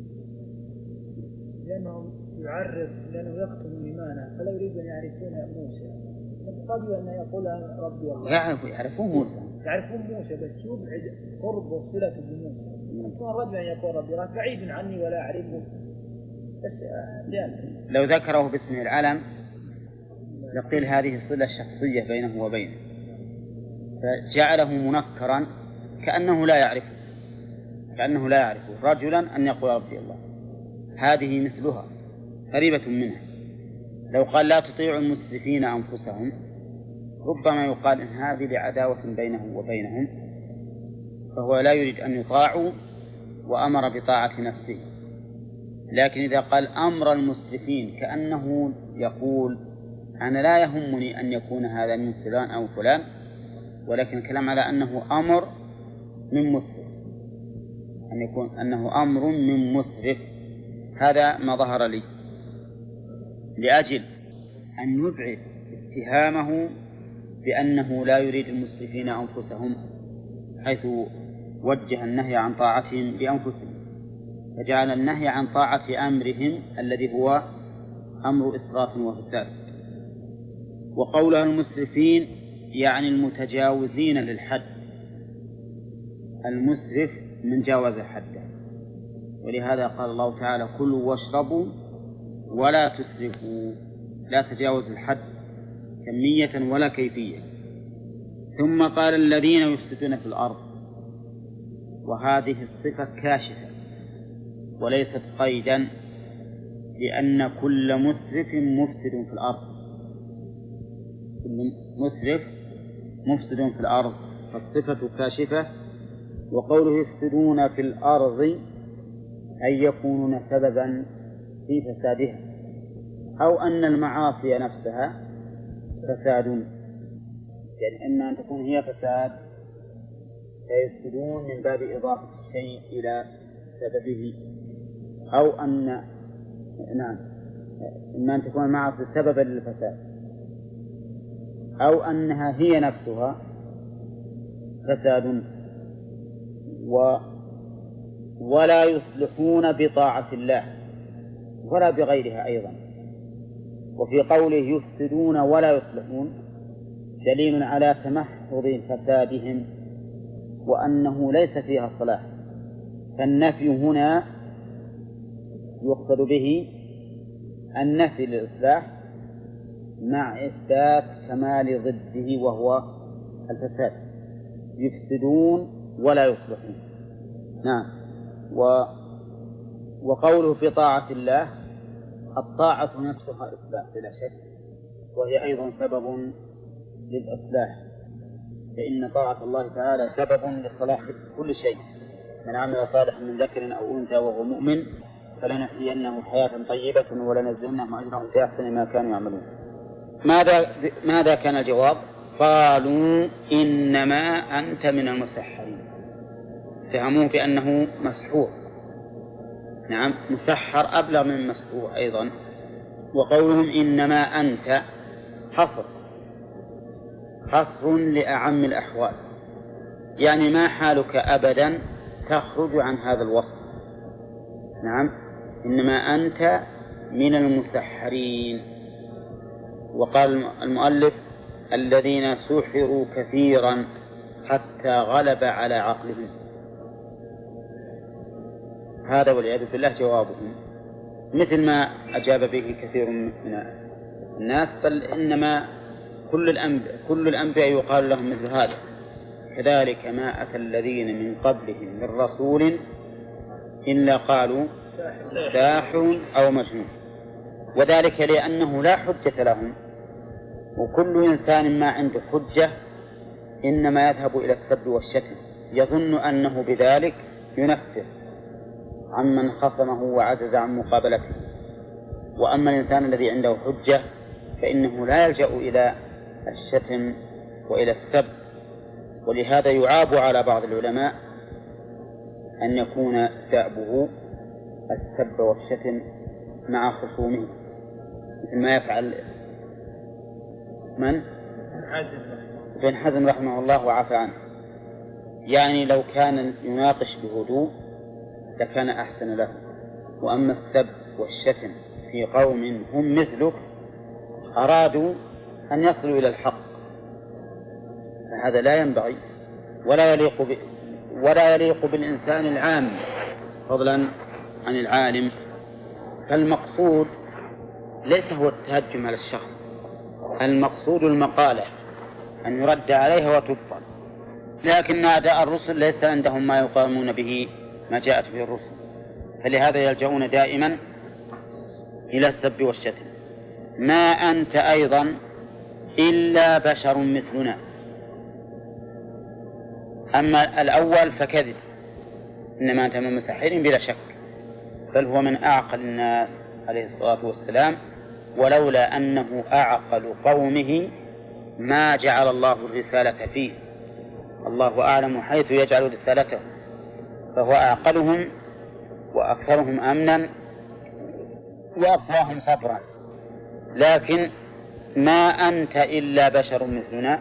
لأنه يكتم إيمانه فلا يريد أن يعرفون موسى، قبل أن يقول ربي الله. يعرفون موسى، بس يبعد قرب وصلة بموسى. يكون الرجل أن يقول ربي الله بعيد عني ولا أعرفه، بس لو ذكره باسم العلم لقيل هذه صلة شخصية بينه وبينه، فجعله منكرا كأنه لا يعرفه رجلا أن يقول ربي الله. هذه مثلها قريبة منها. لو قال لا تطيعوا المسرفين أنفسهم ربما يقال إن هذه لعداوة بينه وبينهم، فهو لا يريد أن يطاعوا وأمر بطاعة نفسه. لكن إذا قال أمر المسرفين كأنه يقول أنا لا يهمني أن يكون هذا من فلان أو فلان، ولكن الكلام على أنه أمر من مسرف، أن يكون أنه أمر من مسرف. هذا ما ظهر لي، لأجل أن يبعد اتهامه بأنه لا يريد المسرفين أنفسهم، حيث وجه النهي عن طاعتهم بأنفسهم، فجعل النهي عن طاعة أمرهم الذي هو أمر إسراف وفساد. وقولها المسرفين يعني المتجاوزين للحد، المسرف من جاوز حده. ولهذا قال الله تعالى: كلوا واشربوا ولا تسرفوا، لا تجاوز الحد كمية ولا كيفية. ثم قال: الذين يفسدون في الأرض، وهذه الصفة كاشفة وليست قيدا، لأن كل مسرف مفسد في الأرض، كل مسرف مفسد في الأرض، فالصفة كاشفة. وقوله يفسدون في الأرض أي يكونون سببا في فسادها، أو أن المعاصي نفسها فساد، يعني إما أن تكون هي فساد فيفسدون من باب إضافة الشيء إلى سببه، أو أن إما أن تكون المعاصي سببا للفساد، أو أنها هي نفسها فساد. ولا يصلحون بطاعة الله ولا بغيرها أيضا. وفي قوله يفسدون ولا يصلحون دليل على تمحض فسادهم وأنه ليس فيها صلاح، فالنفي هنا يقصد به النفي للإصلاح مع إثبات كمال ضده وهو الفساد. يفسدون ولا يصلحون. نعم. وقوله في طاعة الله، الطاعة نفسها إصلاح بلا شك، وهي أيضا سبب للإصلاح، فإن طاعة الله تعالى سبب لصلاح كل شيء. من عمل صالحا من ذكر أو أنثى وهو مؤمن فلنحيينه حياة طيبة ولنجزينهم أجرهم بأحسن ما كانوا يعملون. ماذا كان الجواب؟ قالوا إنما أنت من المسحرين. اتهموه بأنه مسحور. نعم، مسحر أبلغ من مسحور أيضا. وقولهم إنما أنت حصر لأعم الأحوال، يعني ما حالك أبدا تخرج عن هذا الوصف. نعم، إنما أنت من المسحرين. وقال المؤلف: الذين سحروا كثيرا حتى غلب على عقلهم. هذا والعياذ بالله جوابهم. مثل ما أجاب به كثير من الناس، بل إنما كل الأنبياء يقال لهم مثل هذا. كذلك ما أتى الذين من قبلهم من رسول إلا قالوا ساحر أو مجنون، وذلك لأنه لا حجة لهم، وكل إنسان ما عنده حجة إنما يذهب إلى السب والشتم، يظن أنه بذلك ينفر عمن خصمه وعجز عن مقابلته. وأما الإنسان الذي عنده حجة فإنه لا يلجأ إلى الشتم وإلى السب. ولهذا يعاب على بعض العلماء أن يكون دأبه السب والشتم مع خصومه، مثل ما يفعل من؟ ابن حزم رحمه الله وعفى عنه. يعني لو كان يناقش بهدوء لكان أحسن له. وأما السب والشتم في قوم هم مثلك أرادوا أن يصلوا إلى الحق، فهذا لا ينبغي ولا يليق بالإنسان العام فضلا عن العالم. فالمقصود ليس هو التهجم على الشخص، المقصود المقالة أن يرد عليها وتبطل. لكن أعداء الرسل ليس عندهم ما يقامون به ما جاءت به الرسل، فلهذا يلجؤون دائما إلى السب والشتم. ما أنت أيضا إلا بشر مثلنا. أما الأول فكذب، إنما أنت من مسحر بلا شك، بل هو من أعقل الناس عليه الصلاة والسلام، ولولا أنه أعقل قومه ما جعل الله الرسالة فيه. الله أعلم حيث يجعل رسالته، فهو أعقلهم وأكثرهم أمنا وأقواهم صبرا. لكن ما أنت إلا بشر مثلنا،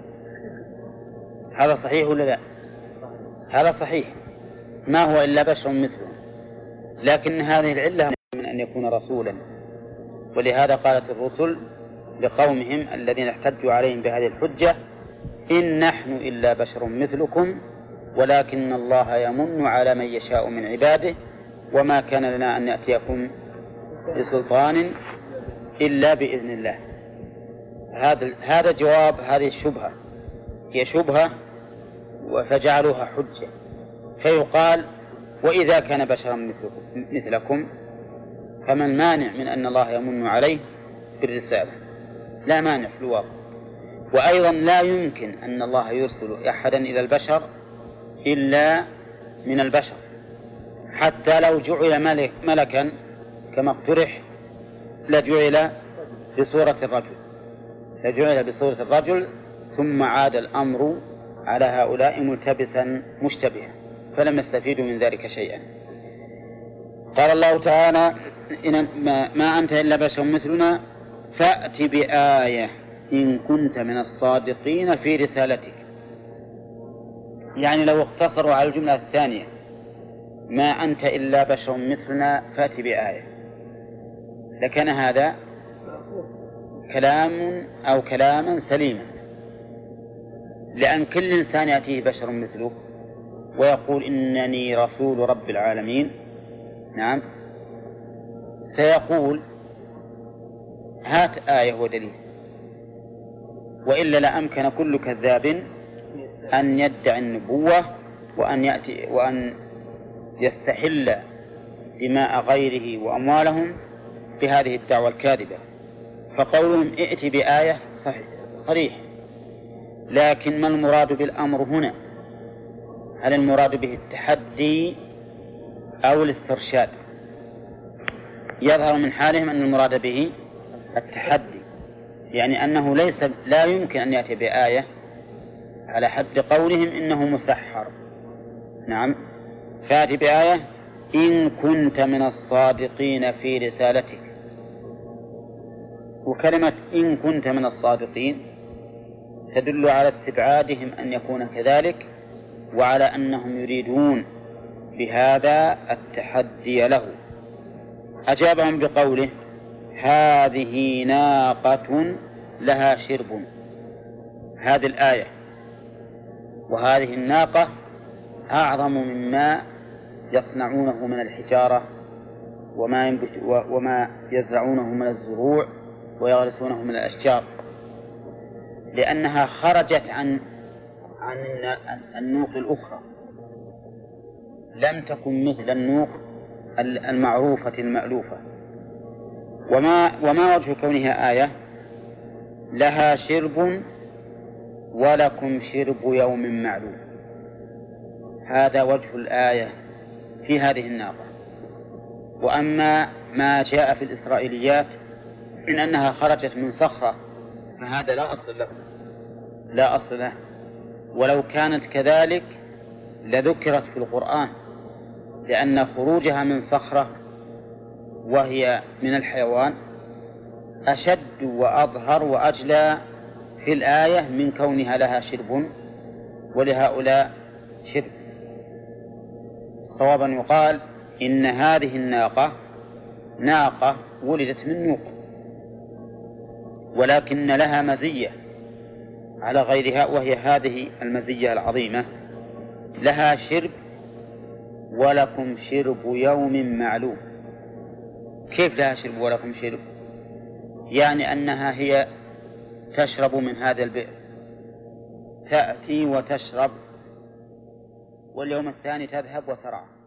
هذا صحيح ولا لا؟ هذا صحيح، ما هو إلا بشر مثلنا، لكن هذه العلة من أن يكون رسولا. ولهذا قالت الرسل لقومهم الذين احتجوا عليهم بهذه الحجة: إن نحن إلا بشر مثلكم ولكن الله يمن على من يشاء من عباده وما كان لنا أن نأتيكم بسلطان إلا بإذن الله. هذا جواب هذه الشبهة، هي شبهة فجعلوها حجة. فيقال: وإذا كان بشرا مثلكم فما المانع من أن الله يمن عليه بالرسالة؟ لا مانع في الواقع. وأيضا لا يمكن أن الله يرسل أحدا إلى البشر إلا من البشر، حتى لو جعل ملكا كما اقترح لجعل بصورة الرجل ثم عاد الأمر على هؤلاء ملتبسا مشتبها، فلم يستفيدوا من ذلك شيئا. قال الله تعالى: ما أنت إلا بشر مثلنا فأت بآية إن كنت من الصادقين في رسالتك. يعني لو اقتصروا على الجملة الثانية: ما أنت إلا بشر مثلنا فأت بآية، لكان هذا كلاما سليما، لأن كل إنسان يأتيه بشر مثله ويقول إنني رسول رب العالمين، نعم، سيقول: هات آية ودليل. وإلا لأمكن كل كذاب أن يدعي النبوة وأن يستحل دماء غيره وأموالهم بهذه الدعوة الكاذبة. فقولهم ائت بآية صريح، لكن ما المراد بالأمر هنا؟ هل المراد به التحدي أو الاسترشاد؟ يظهر من حالهم أن المراد به التحدي، يعني أنه لا يمكن أن يأتي بآية على حد قولهم إنه مسحر. نعم، فأتي بآية إن كنت من الصادقين في رسالتك. وكلمة إن كنت من الصادقين تدل على استبعادهم أن يكون كذلك، وعلى أنهم يريدون بهذا التحدي له. أجابهم بقوله: هذه ناقة لها شرب. هذه الآية وهذه الناقة أعظم مما يصنعونه من الحجارة وما يزرعونه من الزروع ويغرسونه من الأشجار، لأنها خرجت عن النوق الأخرى، لم تكن مثل النوق المعروفة المألوفة. وما وجه كونها آية؟ لها شرب ولكم شرب يوم معلوم، هذا وجه الآية في هذه الناقة. وأما ما جاء في الإسرائيليات من أنها خرجت من صخرة فهذا لا أصل له، ولو كانت كذلك لذكرت في القرآن، لأن خروجها من صخرة وهي من الحيوان أشد وأظهر وأجلى في الآية من كونها لها شرب ولهؤلاء شرب. صوابا يقال إن هذه الناقة ناقة ولدت من نوق، ولكن لها مزية على غيرها، وهي هذه المزية العظيمة: لها شرب ولكم شرب يوم معلوم. كيف لها شرب ولكم شرب؟ يعني أنها هي تشرب من هذا البئر، تأتي وتشرب، واليوم الثاني تذهب وترعى.